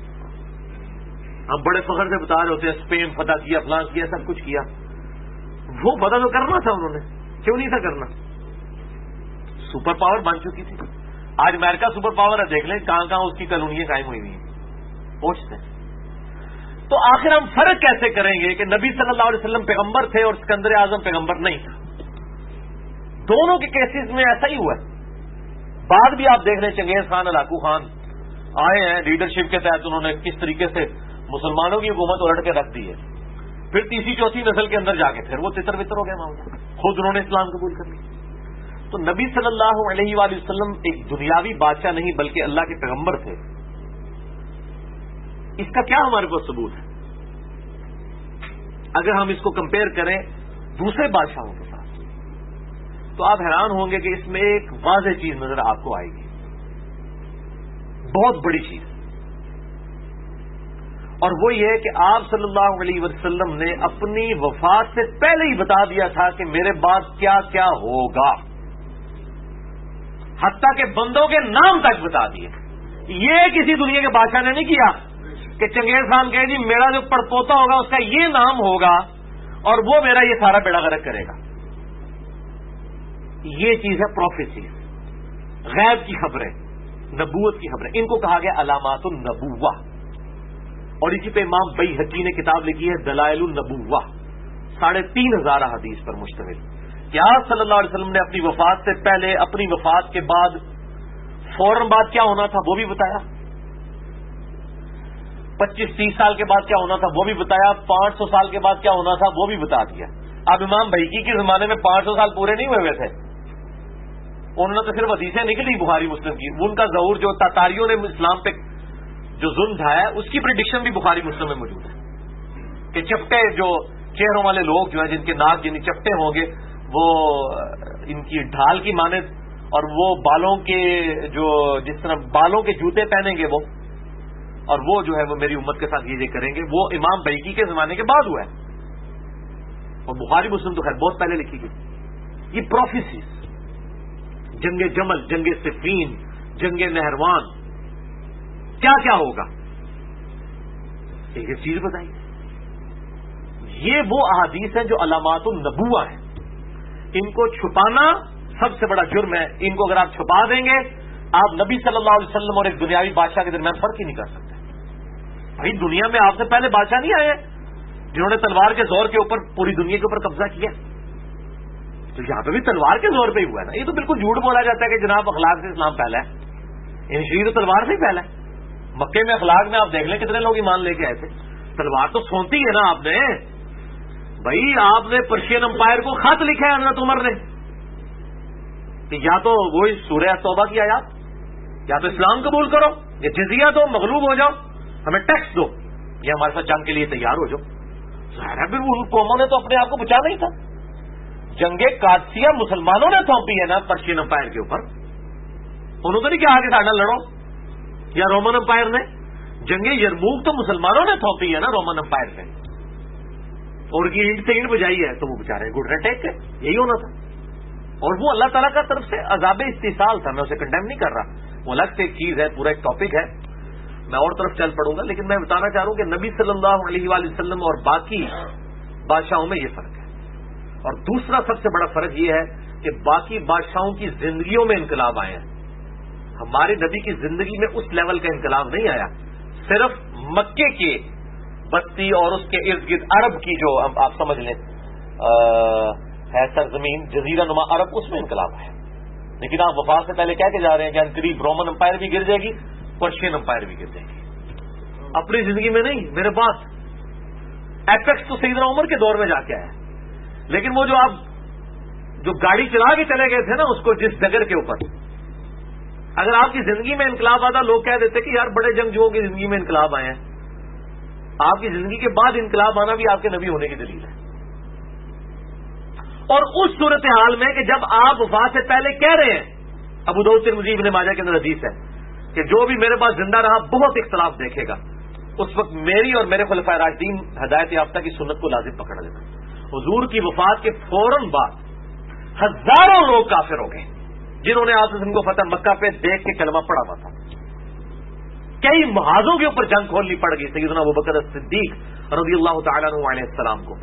ہم بڑے فخر سے بتا رہے ہوتے ہیں اسپین فتح کیا، فلاں کیا، سب کچھ کیا، وہ فتح تو کرنا تھا انہوں نے، کیوں نہیں تھا کرنا؟ سپر پاور بن چکی تھی۔ آج امریکہ سپر پاور ہے، دیکھ لیں کہاں کہاں اس کی کالونیاں قائم ہوئی ہوئی ہیں، پہنچتے ہیں۔ تو آخر ہم فرق کیسے کریں گے کہ نبی صلی اللہ علیہ وسلم پیغمبر تھے اور اسکندر اعظم پیغمبر نہیں تھا؟ دونوں کے کیسز میں ایسا ہی ہوا ہے۔ بعد بھی آپ دیکھ لیں چنگیز خان، ہلاکو خان آئے ہیں، لیڈرشپ کے تحت انہوں نے کس طریقے سے مسلمانوں کی حکومت الٹ کے رکھ دی ہے، پھر تیسری چوتھی نسل کے اندر جا کے پھر وہ تتر بتر ہو گئے معاملہ، خود انہوں نے اسلام قبول کر لیا۔ تو نبی صلی اللہ علیہ وآلہ وسلم ایک دنیاوی بادشاہ نہیں بلکہ اللہ کے پیغمبر تھے۔ اس کا کیا ہمارے پاس ثبوت ہے؟ اگر ہم اس کو کمپیئر کریں دوسرے بادشاہوں کے ساتھ تو آپ حیران ہوں گے کہ اس میں ایک واضح چیز نظر آپ کو آئے گی، بہت بڑی چیز، اور وہ یہ کہ آپ صلی اللہ علیہ وسلم نے اپنی وفات سے پہلے ہی بتا دیا تھا کہ میرے بعد کیا کیا ہوگا، حتیٰ کہ بندوں کے نام تک بتا دیے۔ یہ کسی دنیا کے بادشاہ نے نہیں کیا کہ چنگیز خان کہے جی میرا جو پڑپوتا ہوگا اس کا یہ نام ہوگا اور وہ میرا یہ سارا بیڑا غرق کرے گا۔ یہ چیز ہے پروفیسی، غیب کی خبریں، نبوت کی خبریں، ان کو کہا گیا علامات النبوہ۔ اور اسی پہ امام بیہقی نے کتاب لکھی ہے دلائل النبوہ، 3500 احادیث پر مشتمل، کہ آپ صلی اللہ علیہ وسلم نے اپنی وفات سے پہلے، اپنی وفات کے بعد، فوراً بعد کیا ہونا تھا وہ بھی بتایا، 25-30 سال کے بعد کیا ہونا تھا وہ بھی بتایا، 500 سال کے بعد کیا ہونا تھا وہ بھی بتا دیا۔ اب امام بیہقی کے زمانے میں 500 سال پورے نہیں ہوئے تھے، انہوں نے تو صرف حدیثیں نکلی بخاری مسلم کی، ان کا ظہور جو تاتاریوں نے اسلام پہ جو ظلم ڈھایا اس کی پریڈکشن بھی بخاری مسلم میں موجود ہے کہ چپٹے جو چہروں والے لوگ جو ہیں جن کے ناک جنہیں چپٹے ہوں گے وہ ان کی ڈھال کی مانند، اور وہ بالوں کے جو جس طرح بالوں کے جوتے پہنیں گے وہ، اور وہ جو ہے وہ میری امت کے ساتھ یہ کریں گے، وہ امام بیہقی کے زمانے کے بعد ہوا ہے۔ اور بخاری مسلم تو خیر بہت پہلے لکھی گئی. یہ پروفیسیز، جنگ جمل، جنگ صفین، جنگ نہروان، کیا کیا ہوگا، ایک چیز بتائیے. یہ وہ احادیث ہیں جو علامات النبوہ ہیں. ان کو چھپانا سب سے بڑا جرم ہے. ان کو اگر آپ چھپا دیں گے، آپ نبی صلی اللہ علیہ وسلم اور ایک دنیاوی بادشاہ کے درمیان فرق ہی نہیں کر سکتے. بھائی دنیا میں آپ سے پہلے بادشاہ نہیں آئے جنہوں نے تلوار کے زور کے اوپر پوری دنیا کے اوپر قبضہ کیا؟ تو یہاں پہ بھی تلوار کے زور پہ ہی ہوا ہے نا. یہ تو بالکل جھوٹ بولا جاتا ہے کہ جناب اخلاق سے اسلام پھیلا ہے. ان شریف تو تلوار سے ہی پھیلا ہے. مکے میں اخلاق میں آپ دیکھ لیں کتنے لوگ ایمان لے کے آئے تھے. تلوار تو سونتی ہے نا آپ نے. بھائی آپ نے پرشین امپائر کو خط لکھا ہے حضرت عمر نے کہ یا تو وہی سورہ توبہ کی آیات، یا تو اسلام قبول کرو، یا جزیہ دو، مغلوب ہو جاؤ، ہمیں ٹیکس دو، یا ہمارے ساتھ جنگ کے لیے تیار ہو جاؤ. ظاہر ہے پھر ان قوموں نے تو اپنے آپ کو بچانا ہی تھا. جنگ قادسیہ مسلمانوں نے تھوپی ہے نا پرشین امپائر کے اوپر. انہوں تو نہیں کہا کہ ساڈا لڑو، یا رومن امپائر نے. جنگ یرموک تو مسلمانوں نے تھوپی ہے نا رومن امپائر سے، اور کی اینٹ سے اینٹ بجائی ہے، تو وہ بےچارے گھٹنے ٹیک کے یہی ہونا تھا. اور وہ اللہ تعالیٰ کا طرف سے عذاب استحصال تھا. میں اسے کنڈیم نہیں کر رہا، وہ الگ سے ایک چیز ہے، پورا ایک ٹاپک ہے، میں اور طرف چل پڑوں گا. لیکن میں بتانا چاہ رہا ہوں کہ نبی صلی اللہ علیہ وآلہ وسلم اور باقی بادشاہوں میں یہ فرق ہے. اور دوسرا سب سے بڑا فرق یہ ہے کہ باقی بادشاہوں کی زندگیوں میں انقلاب آئے ہیں. ہمارے نبی کی زندگی میں اس لیول کا انقلاب نہیں آیا. صرف مکے کے بستی اور اس کے ارد گرد عرب کی جو آپ سمجھ لیں ہے سرزمین جزیرہ نما عرب، اس میں انقلاب ہے. لیکن آپ وفات سے پہلے کہہ کے جا رہے ہیں کہ قریب رومن امپائر بھی گر جائے گی، پرشین امپائر بھی گر جائے گی. اپنی زندگی میں نہیں، میرے پاس ایپیکس تو سیدنا عمر کے دور میں جا کے آیا. لیکن وہ جو آپ جو گاڑی چلا کے چلے گئے تھے نا اس کو جس ڈگر کے اوپر، اگر آپ کی زندگی میں انقلاب آتا، لوگ کہہ دیتے کہ یار بڑے جنگجوؤں کی زندگی میں انقلاب آئے ہیں. آپ کی زندگی کے بعد انقلاب آنا بھی آپ کے نبی ہونے کی دلیل ہے. اور اس صورتحال میں کہ جب آپ وفات سے پہلے کہہ رہے ہیں، ابو داؤد ترمذی ابن ماجہ کے اندر حدیث ہے کہ جو بھی میرے پاس زندہ رہا بہت اختلاف دیکھے گا، اس وقت میری اور میرے خلفائے راشدین ہدایت یافتہ کی سنت کو لازم پکڑ لینا. حضور کی وفات کے فوراً بعد ہزاروں لوگ کافر ہو گئے جنہوں نے آپ سے ان کو فتح مکہ پہ دیکھ کے کلمہ پڑھا ہوا تھا. کئی محاذوں کے اوپر جنگ کھولنی پڑ گئی سیدنا ابوبکر صدیق رضی اللہ تعالیٰ عنہ علیہ السلام کو.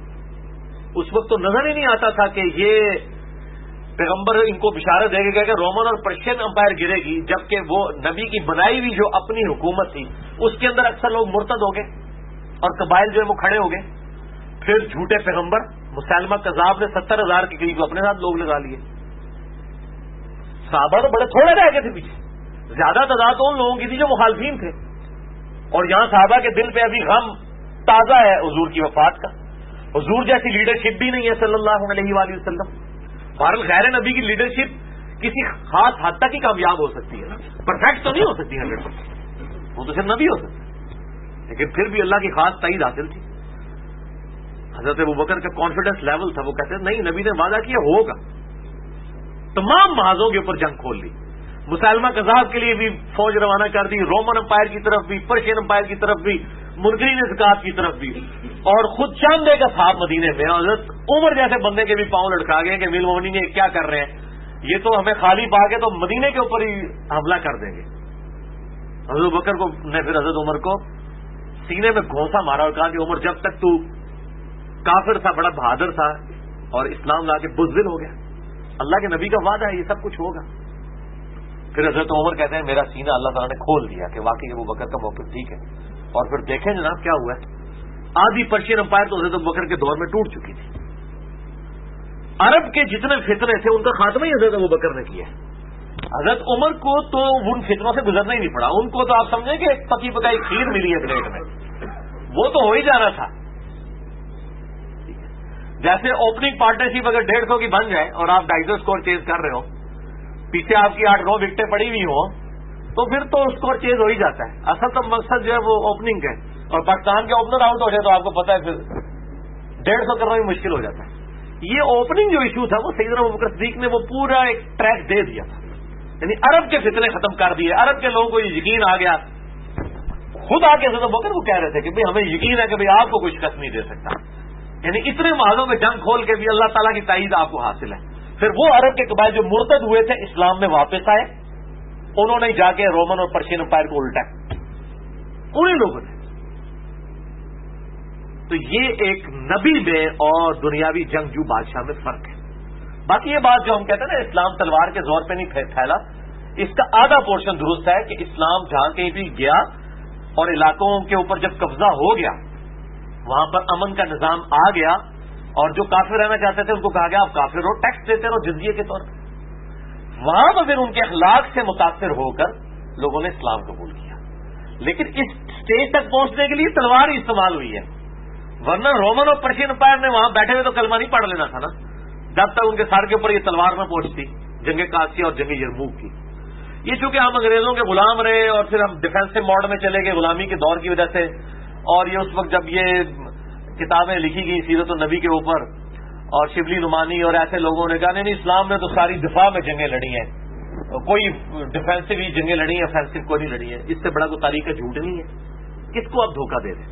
اس وقت تو نظر ہی نہیں آتا تھا کہ یہ پیغمبر ان کو بشارت دے گا کہ رومن اور پرشین امپائر گرے گی، جبکہ وہ نبی کی بنائی ہوئی جو اپنی حکومت تھی اس کے اندر اکثر لوگ مرتد ہو گئے اور قبائل جو ہے وہ کھڑے ہو گئے. پھر جھوٹے پیغمبر مسلمہ کذاب نے 70,000 کے قریب اپنے ساتھ لوگ لگا لیے. صحابہ تو بڑے تھوڑے رہ گئے تھے پیچھے، زیادہ تعداد تو ان لوگوں کی تھی جو مخالفین تھے. اور یہاں صحابہ کے دل پہ ابھی غم تازہ ہے حضور کی وفات کا. حضور جیسی لیڈرشپ بھی نہیں ہے صلی اللہ علیہ وآلہ وسلم. بہرحال غیر نبی کی لیڈرشپ کسی خاص حد تک ہی کامیاب ہو سکتی ہے، پرفیکٹ تو نہیں ہو سکتی 100%، وہ تو صرف نبی ہو سکتا ہے. لیکن پھر بھی اللہ کی خاص تائید حاصل تھی. حضرت ابوبکر کا کانفیڈنس لیول تھا، وہ کہتے ہیں نہیں نبی نے وعدہ کیا ہوگا. تمام محاذوں کے اوپر جنگ کھول لی. مسلمہ کذاب کے لیے بھی فوج روانہ کر دی، رومن امپائر کی طرف بھی، پرشین امپائر کی طرف بھی، منکرین زکات کی طرف بھی. اور خود چاندے کا صاحب مدینے میں حضرت عمر جیسے بندے کے بھی پاؤں لٹکا گئے کہ امیر المومنین یہ کیا کر رہے ہیں، یہ تو ہمیں خالی پا کے تو مدینے کے اوپر ہی حملہ کر دیں گے. حضرت بکر کو نے پھر حضرت عمر کو سینے میں گھونسا مارا اور کہا کہ عمر جب تک تو کافر تھا بڑا بہادر تھا اور اسلام لا کے بزدل ہو گیا، اللہ کے نبی کا وعدہ ہے یہ سب کچھ ہوگا. پھر حضرت عمر کہتے ہیں میرا سینہ اللہ تعالیٰ نے کھول دیا کہ واقعی ابو بکر کا موقف ٹھیک ہے. اور پھر دیکھیں جناب کیا ہوا ہے، آدھی پرشین امپائر تو حضرت ابو بکر کے دور میں ٹوٹ چکی تھی. عرب کے جتنے فتنے تھے ان کا خاتمہ ہی حضرت ابو بکر نے کیا. حضرت عمر کو تو ان فتنوں سے گزرنا ہی نہیں پڑا. ان کو تو آپ سمجھیں کہ پکی پکائی کھیر ملی ہے پلیٹ میں، وہ تو ہو ہی جانا تھا. جیسے اوپننگ پارٹنرشپ اگر 150 کی بن جائے اور آپ 250 اسکور چیز کر رہے ہو، پیچھے آپ کی 8-9 وکٹیں پڑی ہوئی ہوں تو پھر تو اسکور چیز ہو ہی جاتا ہے. اصل تو مقصد جو ہے وہ اوپننگ ہے، اور پاکستان کے اوپنر آؤٹ ہو جائے تو آپ کو پتا ہے پھر 150 کرنا بھی مشکل ہو جاتا ہے. یہ اوپننگ جو ایشو تھا وہ سیدنا ابوبکر صدیق نے وہ پورا ایک ٹریک دے دیا تھا. یعنی عرب کے فتنے ختم کر دیے. عرب کے لوگوں کو یہ یقین آ گیا، خود آ کے حضرت ابوبکر وہ کہہ رہے تھے کہ بھائی ہمیں یقین ہے کہ بھائی آپ کو کوئی شکست نہیں دے سکتا. یعنی اتنے محاذوں میں جنگ کھول کے بھی اللہ تعالیٰ کی تائید آپ کو حاصل ہے. پھر وہ عرب کے قبائل جو مرتد ہوئے تھے اسلام میں واپس آئے, انہوں نے جا کے رومن اور پرشین امپائر کو الٹا, انہیں لوگوں نے. تو یہ ایک نبی میں اور دنیاوی جنگجو بادشاہ میں فرق ہے. باقی یہ بات جو ہم کہتے ہیں نا اسلام تلوار کے زور پہ نہیں پھیلا, اس کا آدھا پورشن درست ہے کہ اسلام جہاں کہیں بھی گیا اور علاقوں کے اوپر جب قبضہ ہو گیا, وہاں پر امن کا نظام آ گیا, اور جو کافر رہنا چاہتے تھے ان کو کہا گیا آپ کافر ہو, ٹیکس دیتے رہو جزیے کے طور پر. وہاں پر پھر ان کے اخلاق سے متاثر ہو کر لوگوں نے اسلام قبول کیا. لیکن اس اسٹیج تک پہنچنے کے لیے تلوار ہی استعمال ہوئی ہے, ورنہ رومن اور پرشین امپائر نے وہاں بیٹھے ہوئے تو کلمہ نہیں پڑھ لینا تھا نا, جب تک ان کے سر کے اوپر یہ تلوار نہ پہنچتی. جنگ قادسیہ اور جنگ یرموک کی, یہ چونکہ ہم انگریزوں کے غلام رہے اور پھر ہم ڈیفینسو موڈ میں چلے گئے غلامی کے دور کی وجہ سے, اور یہ اس وقت جب یہ کتابیں لکھی گئی سیرت النبی کے اوپر, اور شبلی نعمانی اور ایسے لوگوں نے کہا نہیں اسلام نے تو ساری دفاع میں جنگیں لڑی ہیں, کوئی ڈیفینسو ہی جنگیں لڑی ہیں, افینسو کوئی نہیں لڑی ہے. اس سے بڑا کوئی تاریخ کا جھوٹ نہیں ہے. کس کو آپ دھوکہ دے دیں؟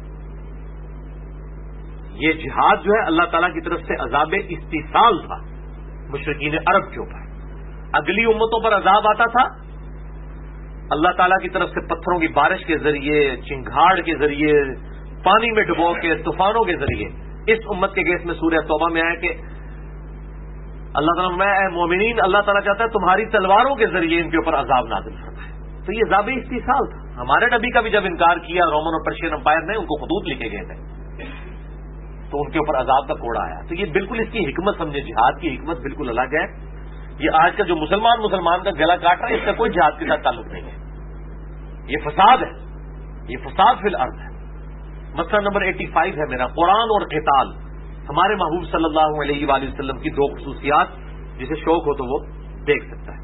یہ جہاد جو ہے اللہ تعالیٰ کی طرف سے عذاب استحصال تھا مشرکین عرب کے اوپر. اگلی امتوں پر عذاب آتا تھا اللہ تعالیٰ کی طرف سے پتھروں کی بارش کے ذریعے, چنگھاڑ کے ذریعے, پانی میں ڈبو کے, طوفانوں کے ذریعے. اس امت کے کیس میں سورہ توبہ میں آیا کہ اللہ تعالیٰ میں اے مومنین, اللہ تعالیٰ چاہتا ہے تمہاری تلواروں کے ذریعے ان کے اوپر عذاب نازل فرمائے. تو یہ عذاب استحصال تھا. ہمارے نبی کا بھی جب انکار کیا رومن اور پرشین امپائر نے, ان کو خطوط لکھے گئے تھے, تو ان کے اوپر عذاب کا کوڑا آیا. تو یہ بالکل اس کی حکمت سمجھے, جہاد کی حکمت بالکل الگ ہے. یہ آج کا جو مسلمان کا گلا کاٹ رہا ہے اس کا کوئی جہاد کے ساتھ تعلق نہیں ہے. یہ فساد ہے, یہ فساد فی الارض ہے. مسئلہ نمبر 85 ہے میرا, قرآن اور قتال. ہمارے محبوب صلی اللہ علیہ وآلہ وسلم کی دو خصوصیات, جسے شوق ہو تو وہ دیکھ سکتا ہے.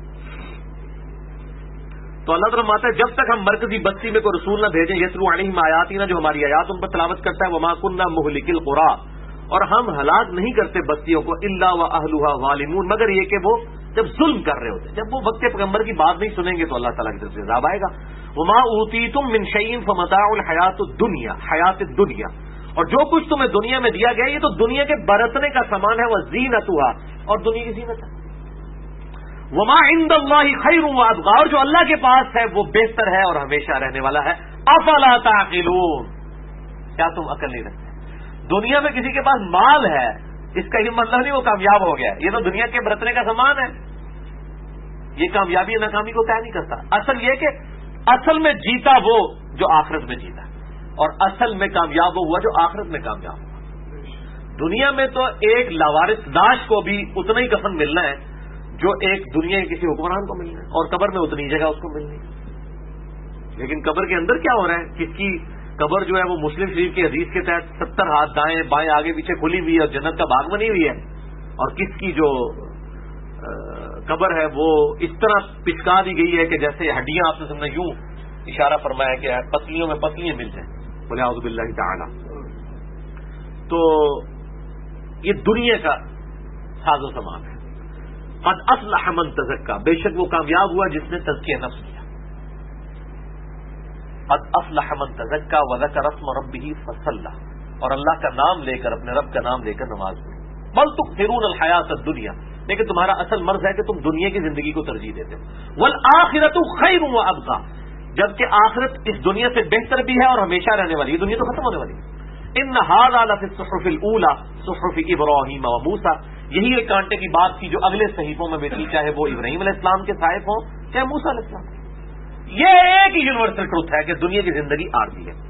تو اللہ تعالیٰ فرماتا ہے جب تک ہم مرکزی بستی میں کوئی رسول نہ بھیجیں, یتلو علیہم آیاتنا, جو ہماری آیات ان پر تلاوت کرتا ہے, وما کننا مہلک القری, اور ہم ہلاک نہیں کرتے بستیوں کو, الا واہلھا ظالمون, مگر یہ کہ وہ جب ظلم کر رہے ہوتے. جب وہ وقت پیغمبر کی بات نہیں سنیں گے تو اللہ تعالیٰ کی طرف سے عذاب آئے گا. وما اوتیتم من شیء فمتاع الحیات الدنیا, حیات الدنیا, اور جو کچھ تمہیں دنیا میں دیا گیا یہ تو دنیا کے برتنے کا سامان ہے, وزینتھا, اور دنیا کی زینت ہے. وما عند اللہ خیر وابقی, اور جو اللہ کے پاس ہے وہ بہتر ہے اور ہمیشہ رہنے والا ہے. افلا تعقلون, کیا تم عقل نہیں رکھتے؟ دنیا میں کسی کے پاس مال ہے اس کا یہ مطلب نہیں وہ کامیاب ہو گیا, یہ تو دنیا کے برتنے کا سامان ہے. یہ کامیابی یا ناکامی کو طے نہیں کرتا. اصل یہ کہ اصل میں جیتا وہ جو آخرت میں جیتا, اور اصل میں کامیاب وہ ہوا جو آخرت میں کامیاب ہوا. دنیا میں تو ایک لاوارث لاش کو بھی اتنا ہی کفن ملنا ہے جو ایک دنیا کے کسی حکمران کو ملنا ہے, اور قبر میں اتنی جگہ اس کو ملنی ہے. لیکن قبر کے اندر کیا ہو رہا ہے؟ کس کی قبر جو ہے وہ مسلم شریف کی حدیث کے تحت 70 ہاتھ دائیں بائیں آگے پیچھے کھلی ہوئی ہے اور جنت کا باغ بنی ہوئی ہے, اور کس کی جو قبر ہے وہ اس طرح پچکا دی گئی ہے کہ جیسے ہڈیاں آپ نے سمجھا یوں اشارہ فرمایا کہ پسلیوں میں پسلیاں مل جائیں, بولے اعوذ باللہ تعالی. تو یہ دنیا کا ساز و سامان ہے. قد افلح من تزکا, بے شک وہ کامیاب ہوا جس نے تزکیہ نفس کیا. قد افلح من تزکا وذکر اسم ربہ فصلی, اور اللہ کا نام لے کر, اپنے رب کا نام لے کر نماز پڑھی. بل تؤثرون الحیات الدنیا, لیکن تمہارا اصل مرض ہے کہ تم دنیا کی زندگی کو ترجیح دیتے ہو. والآخرۃ خیر وابقی, جبکہ آخرت اس دنیا سے بہتر بھی ہے اور ہمیشہ رہنے والی. یہ دنیا تو ختم ہونے والی ہے. ان ھذا لفی الصحف الاولى صحف ابراہیم وموسیٰ, یہی ایک کانٹے کی بات تھی جو اگلے صحیفوں میں بھی تھی, چاہے وہ ابراہیم علیہ السلام کے صحائف ہوں چاہے موسیٰ علیہ السلام. یہ ایک ہی یونیورسل ٹروتھ ہے کہ دنیا کی زندگی عارضی ہے.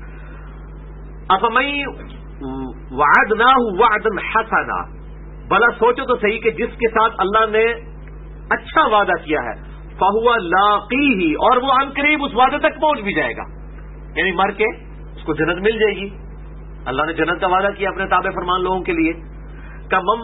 افمن وعدناہ وعدا حسنا, بھلا سوچو تو صحیح کہ جس کے ساتھ اللہ نے اچھا وعدہ کیا ہے, فہو لاقیہ, اور وہ عنقریب اس وعدے تک پہنچ بھی جائے گا, یعنی مر کے اس کو جنت مل جائے گی. اللہ نے جنت کا وعدہ کیا اپنے تابع فرمان لوگوں کے لیے. کمم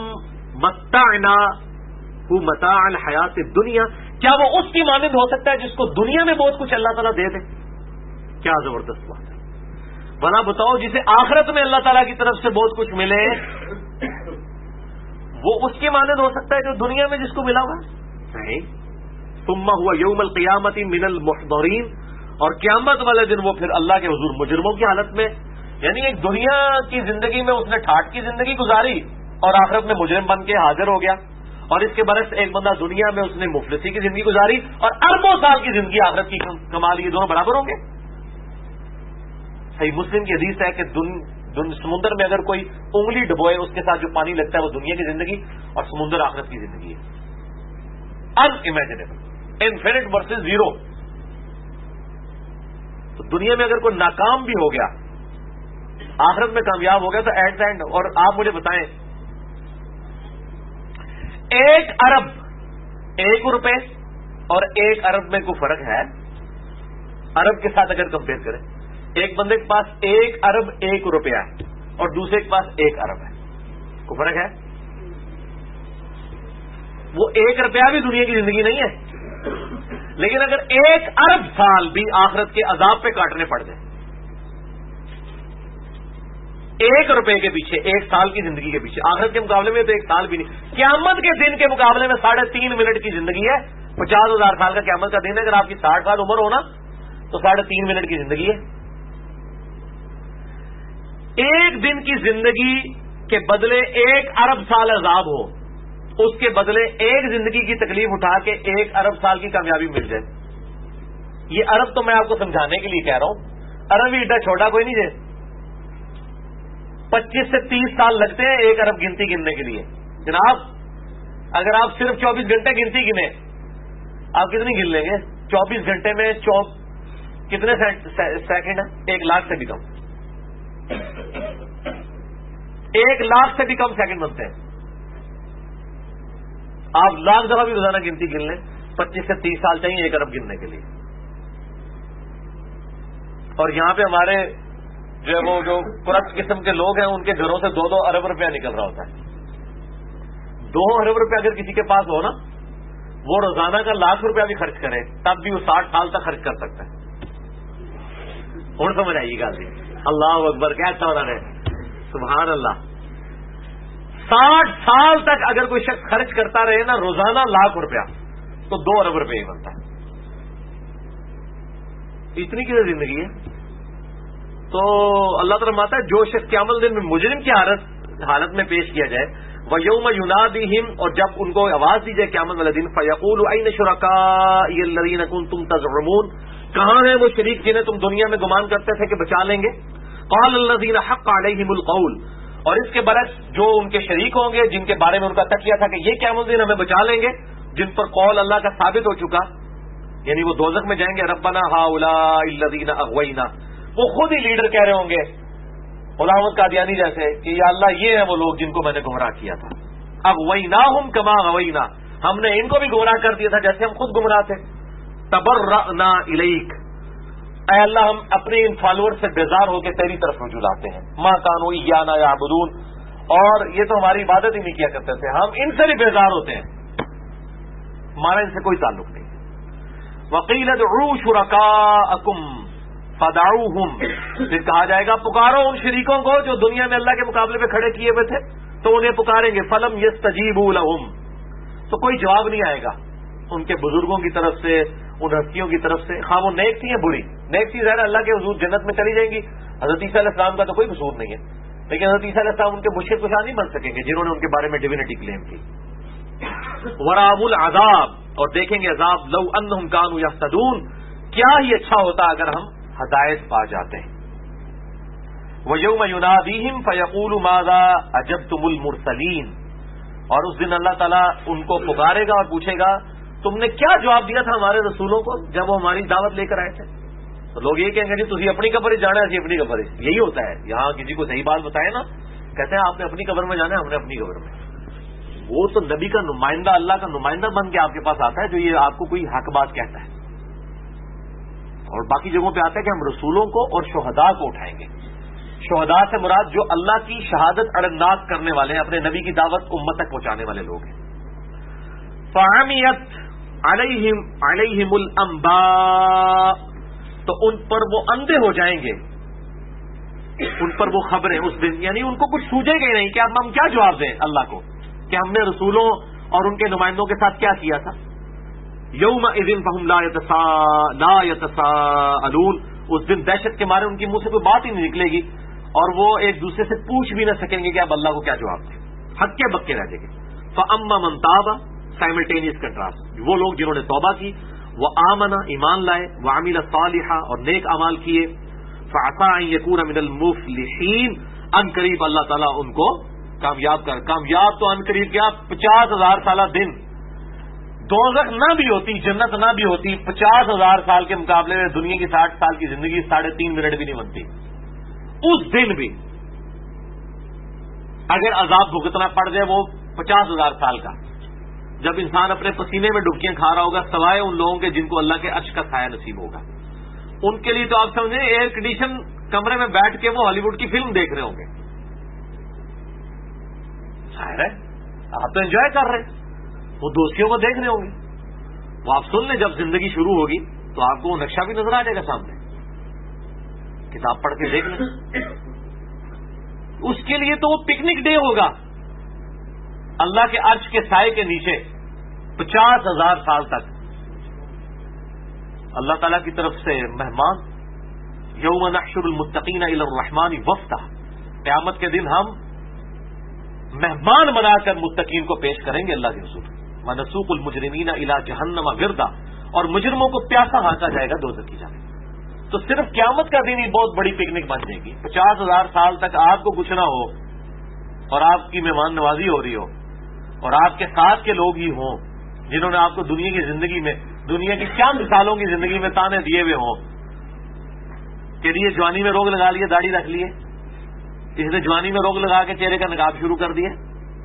متعناہ متاع الحیات الدنیا, کیا وہ اس کی مانند ہو سکتا ہے جس کو دنیا میں بہت کچھ اللہ تعالیٰ دے دے؟ کیا زبردست بات ہے. بنا بتاؤ جسے آخرت میں اللہ تعالیٰ کی طرف سے بہت کچھ ملے, وہ اس کی مانند ہو سکتا ہے جو دنیا میں جس کو ملا ہوگا؟ نہیں. ثم هو یوم القیامت من المحضرین, اور قیامت والے دن وہ پھر اللہ کے حضور مجرموں کی حالت میں, یعنی ایک دنیا کی زندگی میں اس نے ٹھاٹ کی زندگی گزاری اور آخرت میں مجرم بن کے حاضر ہو گیا، اور اس کے برعکس ایک بندہ دنیا میں اس نے مفلسی کی زندگی گزاری اور اربوں سال کی زندگی آخرت کی کما لی، دونوں برابر ہوں گے؟ صحیح مسلم کی حدیث ہے کہ سمندر میں اگر کوئی انگلی ڈبوئے اس کے ساتھ جو پانی لگتا ہے وہ دنیا کی زندگی، اور سمندر آخرت کی زندگی ہے. Unimaginable, infinite versus zero. تو دنیا میں اگر کوئی ناکام بھی ہو گیا، آخرت میں کامیاب ہو گیا، تو ایٹ دا اینڈ. اور آپ مجھے بتائیں 1 ارب 1 روپے اور 1 ارب میں کوئی فرق ہے؟ ارب کے ساتھ اگر کمپیئر کریں، ایک بندے کے پاس 1 ارب 1 روپیہ ہے اور دوسرے کے پاس 1 ارب ہے، کوئی فرق ہے؟ وہ 1 روپیہ بھی دنیا کی زندگی نہیں ہے، لیکن اگر 1 ارب سال بھی آخرت کے عذاب پہ کاٹنے پڑ جائیں، 1 روپے کے پیچھے 1 سال کی زندگی کے پیچھے، آخرت کے مقابلے میں تو 1 سال بھی نہیں. قیامت کے دن کے مقابلے میں 3.5 منٹ کی زندگی ہے. 50,000 سال کا قیامت کا دن ہے. اگر آپ کی 60 سال عمر ہونا تو 3.5 منٹ کی زندگی ہے. 1 دن کی زندگی کے بدلے 1 ارب سال عذاب ہو، اس کے بدلے 1 زندگی کی تکلیف اٹھا کے 1 ارب سال کی کامیابی مل جائے. یہ ارب تو میں آپ کو سمجھانے کے لیے کہہ رہا ہوں، ارب ہی ایڈا چھوٹا کوئی نہیں ہے. 25 سے 30 سال لگتے ہیں 1 ارب گنتی گننے کے لیے. جناب اگر آپ صرف 24 گھنٹے گنتی گنے، آپ کتنی گن لیں گے؟ 24 گھنٹے میں کتنے سیکنڈ ہیں؟ 1 لاکھ سے بھی کم. 1 لاکھ سے بھی کم سیکنڈ بنتے ہیں. آپ لاکھ دفعہ بھی روزانہ گنتی گن لیں، 25 سے 30 سال چاہیے 1 ارب گننے کے لیے. اور یہاں پہ ہمارے جو ہے وہ جو کرپٹ قسم کے لوگ ہیں ان کے گھروں سے 2 ارب روپیہ نکل رہا ہوتا ہے. 2 ارب روپیہ اگر کسی کے پاس ہو نا، وہ روزانہ کا 1,00,000 روپیہ بھی خرچ کرے تب بھی وہ 60 سال تک خرچ کر سکتا ہے. اور سمجھ آئیے گا جی، اللہ اکبر کہتا ہونا ہے سبحان اللہ. 60 سال تک اگر کوئی شخص خرچ کرتا رہے نا روزانہ 1,00,000 روپیہ تو 2 ارب روپے ہی بنتا ہے. اتنی کی زندگی ہے. تو اللہ تعالیٰ ماتا ہے جو شخص قیامت دن میں مجرم کی حالت میں پیش کیا جائے، وَيَوْمَ يُنَادِهِمْ، اور جب ان کو آواز دی جائے قیامت والے دن، فَيَقُولُ أَيْنَ شُرَكَائِيَ الَّذِينَ كُنتُمْ تَزْعُمُونَ، کہاں ہیں وہ شریک جنہیں تم دنیا میں گمان کرتے تھے کہ بچا لیں گے؟ قَالَ الَّذِينَ حَقَّ عَلَيْهِمُ الْقَوْلُ، اور اس کے برعکس جو ان کے شریک ہوں گے جن کے بارے میں ان کا تقیہ تھا کہ یہ قیامت دن ہمیں بچا لیں گے، جن پر قول اللہ کا ثابت ہو چکا، یعنی وہ دوزخ میں جائیں گے، ربنا هؤلاء الذین اغوینا، وہ خود ہی لیڈر کہہ رہے ہوں گے غلامت قادیانی جیسے کہ یا اللہ یہ ہیں وہ لوگ جن کو میں نے گمراہ کیا تھا. اغویناہم کما غوینا، ہم نے ان کو بھی گمراہ کر دیا تھا جیسے ہم خود گمراہ تھے. تبرأنا الیک، اے اللہ ہم اپنے ان فالوور سے بیزار ہو کے تیری طرف رجوع لاتے ہیں. ما کانوا ایانا یعبدون، اور یہ تو ہماری عبادت ہی نہیں کیا کرتے تھے، ہم ان سے بھی بیزار ہوتے ہیں، ہمارا ان سے کوئی تعلق نہیں. وقیل ادعوا شرکاءکم فدعوہم، پھر کہا جائے گا پکارو ان شریکوں کو جو دنیا میں اللہ کے مقابلے پہ کھڑے کیے ہوئے تھے، تو انہیں پکاریں گے. فلم یستجیبوا لہم، تو کوئی جواب نہیں آئے گا ان کے بزرگوں کی طرف سے، ان ہستیوں کی طرف سے، خواہ وہ نیک تھی یا بری. نیک تھی ظاہر اللہ کے حضور جنت میں چلی جائیں گی، حضرت عیسیٰ علیہ السلام کا تو کوئی قصور نہیں ہے، لیکن حضرت عیسیٰ علیہ السلام ان کے مشرک کشا نہیں بن سکیں گے جنہوں نے ان کے بارے میں ڈیوینٹی کلیم کی. ورأوا العذاب، اور دیکھیں گے عذاب. لو انہم کانوا یہتدون، کیا ہی اچھا ہوتا اگر ہم ہدایت پا جاتے ہیں. وَيَوْمَ يُنَادِيهِمْ فَيَقُولُ مَاذَا أَجَبْتُمُ الْمُرْسَلِينَ، اور اس دن اللہ تعالیٰ ان کو پکارے گا اور پوچھے گا تم نے کیا جواب دیا تھا ہمارے رسولوں کو جب وہ ہماری دعوت لے کر آئے تھے. تو لوگ یہ کہیں گے جی تھی اپنی قبر جانا ہے، اپنی قبر. یہی ہوتا ہے یہاں کسی کو صحیح بات بتائے نا، کہتے ہیں آپ نے اپنی قبر میں جانا ہے، ہم نے اپنی قبر میں. وہ تو نبی کا نمائندہ، اللہ کا نمائندہ بن کے آپ کے پاس آتا ہے جو یہ آپ کو کوئی حق بات کہتا ہے. اور باقی جگہوں پہ آتا ہے کہ ہم رسولوں کو اور شہداء کو اٹھائیں گے. شہداء سے مراد جو اللہ کی شہادت اڑنداز کرنے والے ہیں، اپنے نبی کی دعوت امت تک پہنچانے والے لوگ ہیں. فعمیت علیہم الانباء، تو ان پر وہ اندھے ہو جائیں گے، ان پر وہ خبریں اس دن، یعنی ان کو کچھ سوجے گے نہیں کہ اب ہم کیا جواب دیں اللہ کو کہ ہم نے رسولوں اور ان کے نمائندوں کے ساتھ کیا کیا تھا. یومئذ فہم لا یتساءلون، اس دن دہشت کے مارے ان کی منہ سے کوئی بات ہی نہیں نکلے گی. اور وہ ایک دوسرے سے پوچھ بھی نہ سکیں گے کہ اب اللہ کو کیا جواب دیں، ہکے بکے رہ جائیں گے. فَأَمَّا مَن تَابَ سائملٹینیس کنٹراسٹ، وہ لوگ جنہوں نے توبہ کی، وہ آمنا ایمان لائے، وعمل صالحا اور نیک اعمال کیے، فعسى ان يكون من المفلحین، ان قریب اللہ تعالیٰ ان کو کامیاب کامیاب تو ان قریب کیا 50,000 سالہ دن، دوزخ نہ بھی ہوتی، جنت نہ بھی ہوتی، 50,000 سال کے مقابلے میں دنیا کی 60 سال کی زندگی 3.5 منٹ بھی نہیں بنتی. اس دن بھی اگر عذاب بھگتنا پڑ جائے وہ 50,000 سال کا، جب انسان اپنے پسینے میں ڈبکیاں کھا رہا ہوگا، سوائے ان لوگوں کے جن کو اللہ کے عرش کا سایہ نصیب ہوگا، ان کے لیے تو آپ سمجھیں ایئر کنڈیشن کمرے میں بیٹھ کے وہ ہالی ووڈ کی فلم دیکھ رہے ہوں گے. ظاہر ہے آپ تو انجوائے کر رہے ہیں، وہ دوستیوں کو دیکھ رہے ہوں گے. وہ آپ سن لیں جب زندگی شروع ہوگی تو آپ کو وہ نقشہ بھی نظر آ جائے گا سامنے، کتاب پڑھ کے دیکھ لیں. اس کے لیے تو وہ پکنک ڈے ہوگا اللہ کے عرش کے سائے کے نیچے 50,000 سال تک. اللہ تعالیٰ کی طرف سے مہمان، یوم نحشر المتقین الی الرحمن وفدا، قیامت کے دن ہم مہمان بنا کر متقین کو پیش کریں گے اللہ کے حضور. ونسوق المجرمین الی جہنم وردا، اور مجرموں کو پیاسا ہانکا جائے گا دوزخ کی جانب. تو صرف قیامت کا دن ہی بہت بڑی پکنک بن جائے گی. 50,000 سال تک آپ کو کچھ نہ ہو اور آپ کی مہمان نوازی ہو رہی ہو، اور آپ کے ساتھ کے لوگ ہی ہوں جنہوں نے آپ کو دنیا کی زندگی میں، دنیا کی چند سالوں کی زندگی میں تانے دیے ہوئے ہوں کہ یہ جوانی میں روگ لگا لیے، داڑھی رکھ لیے، اس نے جوانی میں روگ لگا کے چہرے کا نقاب شروع کر دیا.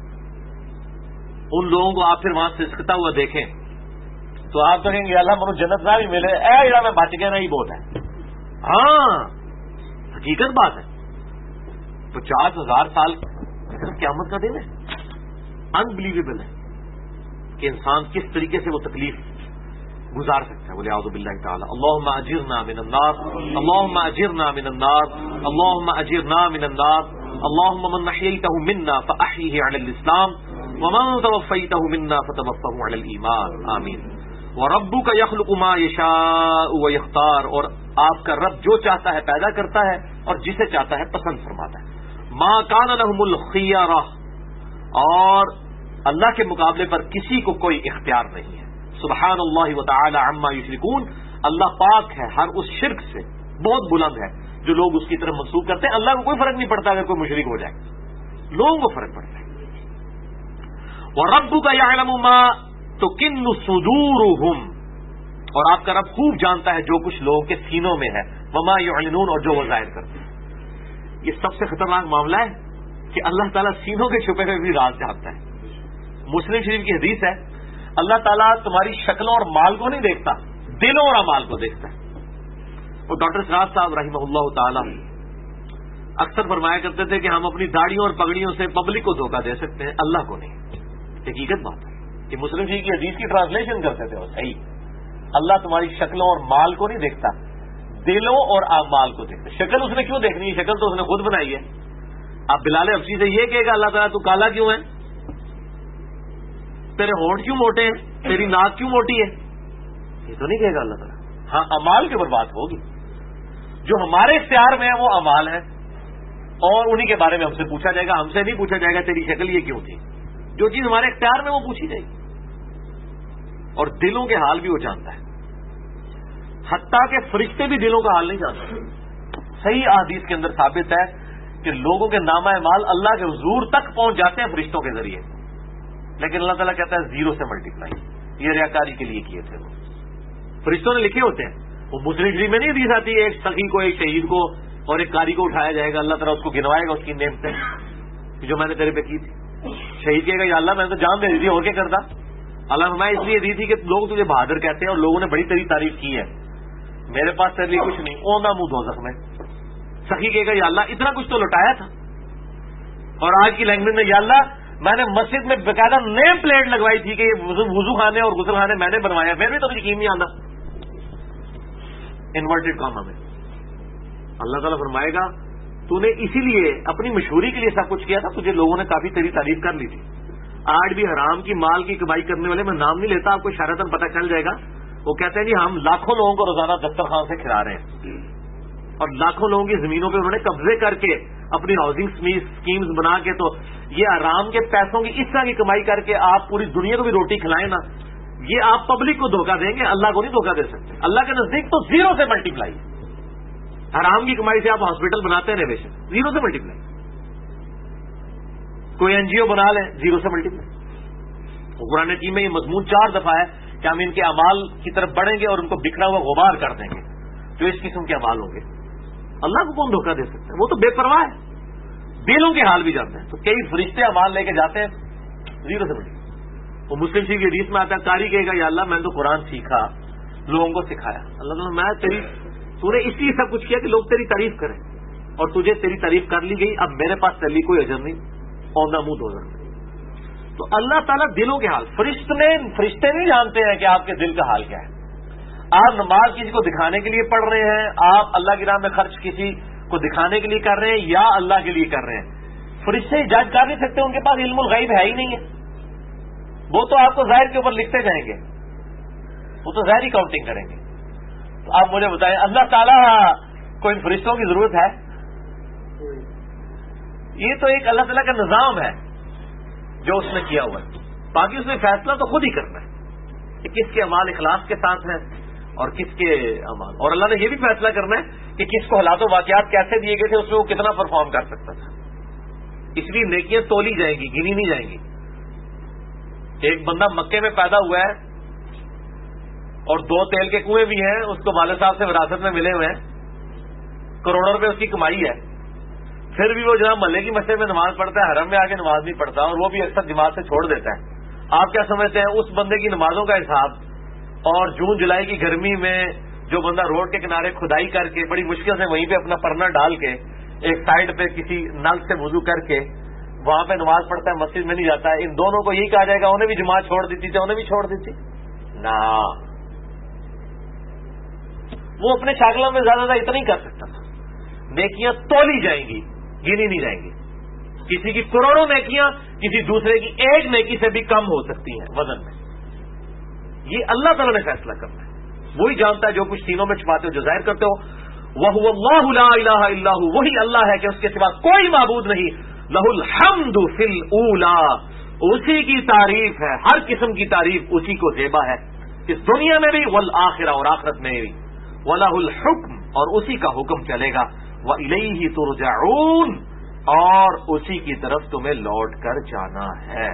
ان لوگوں کو آپ پھر وہاں سسکتا ہوا دیکھیں تو آپ کہیں گے اللہ مجھے جنت نہ بھی ملے، اے میں بچ گیا نا، ہی بہت ہے. ہاں حقیقت بات ہے. 50,000 سال قیامت کا دن ہے. انبلیویبل ہے کہ انسان کس طریقے سے وہ تکلیف گزار سکتا ہے. بولے اعوذ باللہ تعالی. اللہم اجرنا من النار، اللہم اجرنا من النار، اللہم اجرنا من النار. اللہم من احییتہ منا فاحیہ علی الاسلام ومن توفیتہ منا فتوفہ علی الایمان. آمین. وَرَبُّكَ يَخْلُقُ مَا يَشَاءُ وَيَخْتَارُ، اور آپ کا رب جو چاہتا ہے پیدا کرتا ہے اور جسے چاہتا ہے پسند فرماتا ہے. مَا كَانَ لَهُمُ الْخِيَرَةُ، اور اللہ کے مقابلے پر کسی کو کوئی اختیار نہیں ہے. سبحان اللہ وتعالی عما یشرکون، اللہ پاک ہے ہر اس شرک سے، بہت بلند ہے جو لوگ اس کی طرف منسوخ کرتے ہیں. اللہ کو کوئی فرق نہیں پڑتا اگر کوئی مشرک ہو جائے، لوگوں کو فرق پڑتا ہے. وَرَبُّكَ يَعْلَمُ مَا تُكِنُّ صُدُورُهُمْ، اور آپ کا رب خوب جانتا ہے جو کچھ لوگوں کے سینوں میں ہے، وَمَا يُعْلِنُونَ، اور جو وہ ظاہر کرتے ہیں. یہ سب سے خطرناک معاملہ ہے کہ اللہ تعالیٰ سینوں کے چھپے ہوئے بھی راز جانتا ہے. مسلم شریف کی حدیث ہے اللہ تعالیٰ تمہاری شکلوں اور مال کو نہیں دیکھتا، دلوں اور اعمال کو دیکھتا ہے. اور ڈاکٹر سراج صاحب رحمہ اللہ تعالی اکثر فرمایا کرتے تھے کہ ہم اپنی داڑھیوں اور پگڑیوں سے پبلک کو دھوکہ دے سکتے ہیں، اللہ کو نہیں. حقیقت بات ہے کہ مسلم شریف کی حدیث کی ٹرانسلیشن کرتے تھے وہ صحیح. اللہ تمہاری شکلوں اور مال کو نہیں دیکھتا، دلوں اور اعمال کو دیکھتا. شکل اس نے کیوں دیکھنی ہے؟ شکل تو اس نے خود بنائی ہے. آپ بلال حبشی سے یہ کہے گا اللہ تعالیٰ تو کالا کیوں ہے، تیرے ہونٹ کیوں موٹے ہیں، تیری ناک کیوں موٹی ہے، یہ تو نہیں کہے گا اللہ تعالیٰ. ہاں اعمال کے اوپر بات ہوگی، جو ہمارے اختیار میں ہیں وہ اعمال ہیں اور انہی کے بارے میں ہم سے پوچھا جائے گا. ہم سے نہیں پوچھا جائے گا تیری شکل یہ کیوں تھی. جو چیز ہمارے اختیار میں وہ پوچھی جائے گی. اور دلوں کے حال بھی وہ جانتا ہے، حتیٰ کہ فرشتے بھی دلوں کا حال نہیں جانتے. صحیح احادیث کے اندر ثابت ہے کہ لوگوں کے نامہ اعمال اللہ کے حضور تک پہنچ جاتے ہیں فرشتوں کے ذریعے، لیکن اللہ تعالیٰ کہتا ہے 0 سے ملٹیپلائی. یہ ریاکاری کے لیے کیے تھے وہ، فرشتوں نے لکھے ہوتے ہیں. وہ مسلم شریف میں نہیں حدیث آتی ہے ایک سخی کو، ایک شہید کو اور ایک قاری کو اٹھایا جائے گا، اللہ تعالیٰ اس کو گنوائے گا اس کی نعمتیں جو میں نے تیرے پہ کی تھی. شہید کہے گا یا اللہ میں نے تو جان دے دی تھی اور کیا کرتا. اللہ میں اس لیے دی تھی کہ لوگ تجھے بہادر کہتے ہیں اور لوگوں نے بڑی تیری تعریف کی ہے، میرے پاس تیرے لیے کچھ نہیں، اونا منہ دوزخ میں. سخی کہے گا یا اللہ اتنا کچھ تو لوٹایا تھا. اور آج کی لینگویج میں یا اللہ میں نے مسجد میں باقاعدہ نیم پلیٹ لگوائی تھی کہ یہ وضو خانے اور غسل خانے میں نے بنوایا، پھر بھی تو یقین نہیں آنا. انورٹڈ کاما میں اللہ تعالیٰ فرمائے گا تو نے اسی لیے اپنی مشہوری کے لیے سب کچھ کیا تھا، تجھے لوگوں نے کافی تیری تعریف کر لی تھی. آج بھی حرام کی مال کی کمائی کرنے والے میں نام نہیں لیتا، آپ کو اشارتاً پتہ چل جائے گا. وہ کہتے ہیں جی ہم لاکھوں لوگوں کو روزانہ دسترخوان سے کھلا رہے ہیں اور لاکھوں لوگوں کی زمینوں پہ انہوں نے قبضے کر کے اپنی ہاؤسنگ اسکیمز بنا کے، تو یہ آرام کے پیسوں کی اس طرح کی کمائی کر کے آپ پوری دنیا کو بھی روٹی کھلائیں نا، یہ آپ پبلک کو دھوکہ دیں گے، اللہ کو نہیں دھوکہ دے سکتے. اللہ کے نزدیک تو زیرو سے ملٹیپلائی. حرام کی کمائی سے آپ ہاسپٹل بناتے ہیں ریویشن، زیرو سے ملٹیپلائی. کوئی NGO بنا لیں، زیرو سے ملٹیپلائی. قرآن ٹیم میں یہ مضمون 4 دفعہ ہے کہ ہم ان کے اعمال کی طرف بڑھیں گے اور ان کو بکھرا ہوا غبار کر دیں گے جو اس قسم کے اعمال ہوں گے. اللہ کو کون دھوکہ دے سکتا ہے؟ وہ تو بے پرواہ ہے، دلوں کے حال بھی جانتے ہیں. تو کئی فرشتے اعمال لے کے جاتے ہیں، زیرو سے ملٹیپلائی. وہ مسلم شریف کی حدیث میں آتا ہے، قاری کہے گا یا اللہ میں تو قرآن سیکھا، لوگوں کو سکھایا. اللہ تعالیٰ میں تو نے اس لیے سب کچھ کیا کہ لوگ تیری تعریف کریں، اور تجھے تیری تعریف کر لی گئی، اب میرے پاس تیری کوئی اجر نہیں، اوندا منہ دھو سکتے. تو اللہ تعالیٰ دلوں کے حال، فرشتے نہیں جانتے ہیں کہ آپ کے دل کا حال کیا ہے. آپ نماز کسی کو دکھانے کے لیے پڑھ رہے ہیں، آپ اللہ کی راہ میں خرچ کسی کو دکھانے کے لیے کر رہے ہیں یا اللہ کے لیے کر رہے ہیں. فرشتے جج کر نہیں سکتے، ان کے پاس علم الغیب ہے ہی نہیں ہے. وہ تو آپ کو ظاہر کے اوپر لکھتے جائیں گے، وہ تو ظاہری کاؤنٹنگ کریں گے. تو آپ مجھے بتائیں، اللہ تعالیٰ کو ان فرشتوں کی ضرورت ہے؟ یہ تو ایک اللہ تعالیٰ کا نظام ہے جو اس نے کیا ہوا ہے. باقی اس میں فیصلہ تو خود ہی کرنا ہے کہ کس کے اعمال اخلاص کے ساتھ ہیں اور کس کے اعمال. اور اللہ نے یہ بھی فیصلہ کرنا ہے کہ کس کو حالات و واقعات کیسے دیے گئے تھے، اس میں وہ کتنا پرفارم کر سکتا تھا. اس لیے نیکیاں تولی جائیں گی، گنی نہیں جائیں گی. ایک بندہ مکے میں پیدا ہوا ہے اور 2 تیل کے کنویں بھی ہیں، اس کو والد صاحب سے وراثت میں ملے ہوئے ہیں، کروڑوں روپے اس کی کمائی ہے، پھر بھی وہ جناب محلے کی مسجد میں نماز پڑھتا ہے، حرم میں آگے نماز نہیں پڑھتا، اور وہ بھی اکثر جماعت سے چھوڑ دیتا ہے. آپ کیا سمجھتے ہیں اس بندے کی نمازوں کا حساب اور جون جولائی کی گرمی میں جو بندہ روڈ کے کنارے کھدائی کر کے بڑی مشکل سے وہیں پہ اپنا پرنا ڈال کے ایک سائڈ پہ کسی نل سے وضو کر کے وہاں پہ نماز پڑھتا ہے، مسجد میں نہیں جاتا ہے، ان دونوں کو یہی کہا جائے گا انہیں بھی جماعت چھوڑ دیتی تھی، انہیں بھی چھوڑ دیتی نا. وہ اپنے شاگلوں میں زیادہ اتنا ہی کر سکتا تھا. نیکیاں تولی جائیں گی، گنی نہیں جائیں گی. کسی کی کروڑوں نیکیاں کسی دوسرے کی ایک نیکی سے بھی کم ہو سکتی ہیں وزن میں. یہ اللہ تعالیٰ نے فیصلہ کرنا ہے. وہی جانتا ہے جو کچھ سینوں میں چھپاتے ہو، جو ظاہر کرتے ہو. وَهُوَ اللَّهُ لَا إِلَٰهَ إِلَّا هُوَ، وہی اللہ ہے کہ اس کے سوا کوئی معبود نہیں. لَهُ الْحَمْدُ فِي الْأُولَىٰ، اسی کی تعریف ہے، ہر قسم کی تعریف اسی کو زیبا ہے، اس دنیا میں بھی والآخرہ، اور آخرت میں بھی. وَلَهُ الْحُكْمُ، اور اسی کا حکم چلے گا. وَإِلَيْهِ تُرْجَعُونَ، اور اسی کی طرف تمہیں لوٹ کر جانا ہے.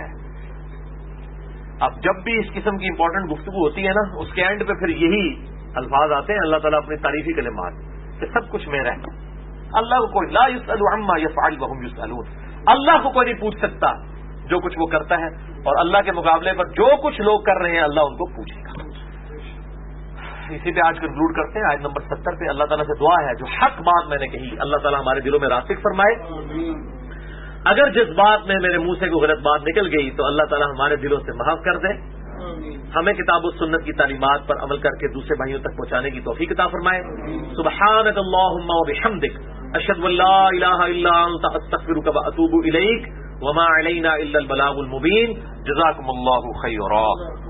اب جب بھی اس قسم کی امپورٹنٹ گفتگو ہوتی ہے نا، اس کے اینڈ پہ پھر یہی الفاظ آتے ہیں، اللہ تعالیٰ اپنی تعریفی کلمات کہ سب کچھ میرا ہے. اللہ کو کوئی لا یسأل عما یفعل وهم یسألون، اللہ کو کوئی نہیں پوچھ سکتا جو کچھ وہ کرتا ہے، اور اللہ کے مقابلے پر جو کچھ لوگ کر رہے ہیں اللہ ان کو پوچھے گا. اسی پہ آج کنکلوڈ کرتے ہیں. آیت نمبر 70 پہ اللہ تعالیٰ سے دعا ہے جو حق بات میں نے کہی اللہ تعالیٰ ہمارے دلوں میں راسخ فرمائے. اگر جس بات میں میرے منہ سے کوئی غلط بات نکل گئی تو اللہ تعالیٰ ہمارے دلوں سے معاف کر دے. ہمیں کتاب و سنت کی تعلیمات پر عمل کر کے دوسرے بھائیوں تک پہنچانے کی توفیق عطا فرمائے. سبحانک اللہم و بحمدک، اشہد ان لا الہ الا انت، استغفرک و اتوب الیک، وما علینا الا البلاغ المبین. جزاکم اللہ خیرا.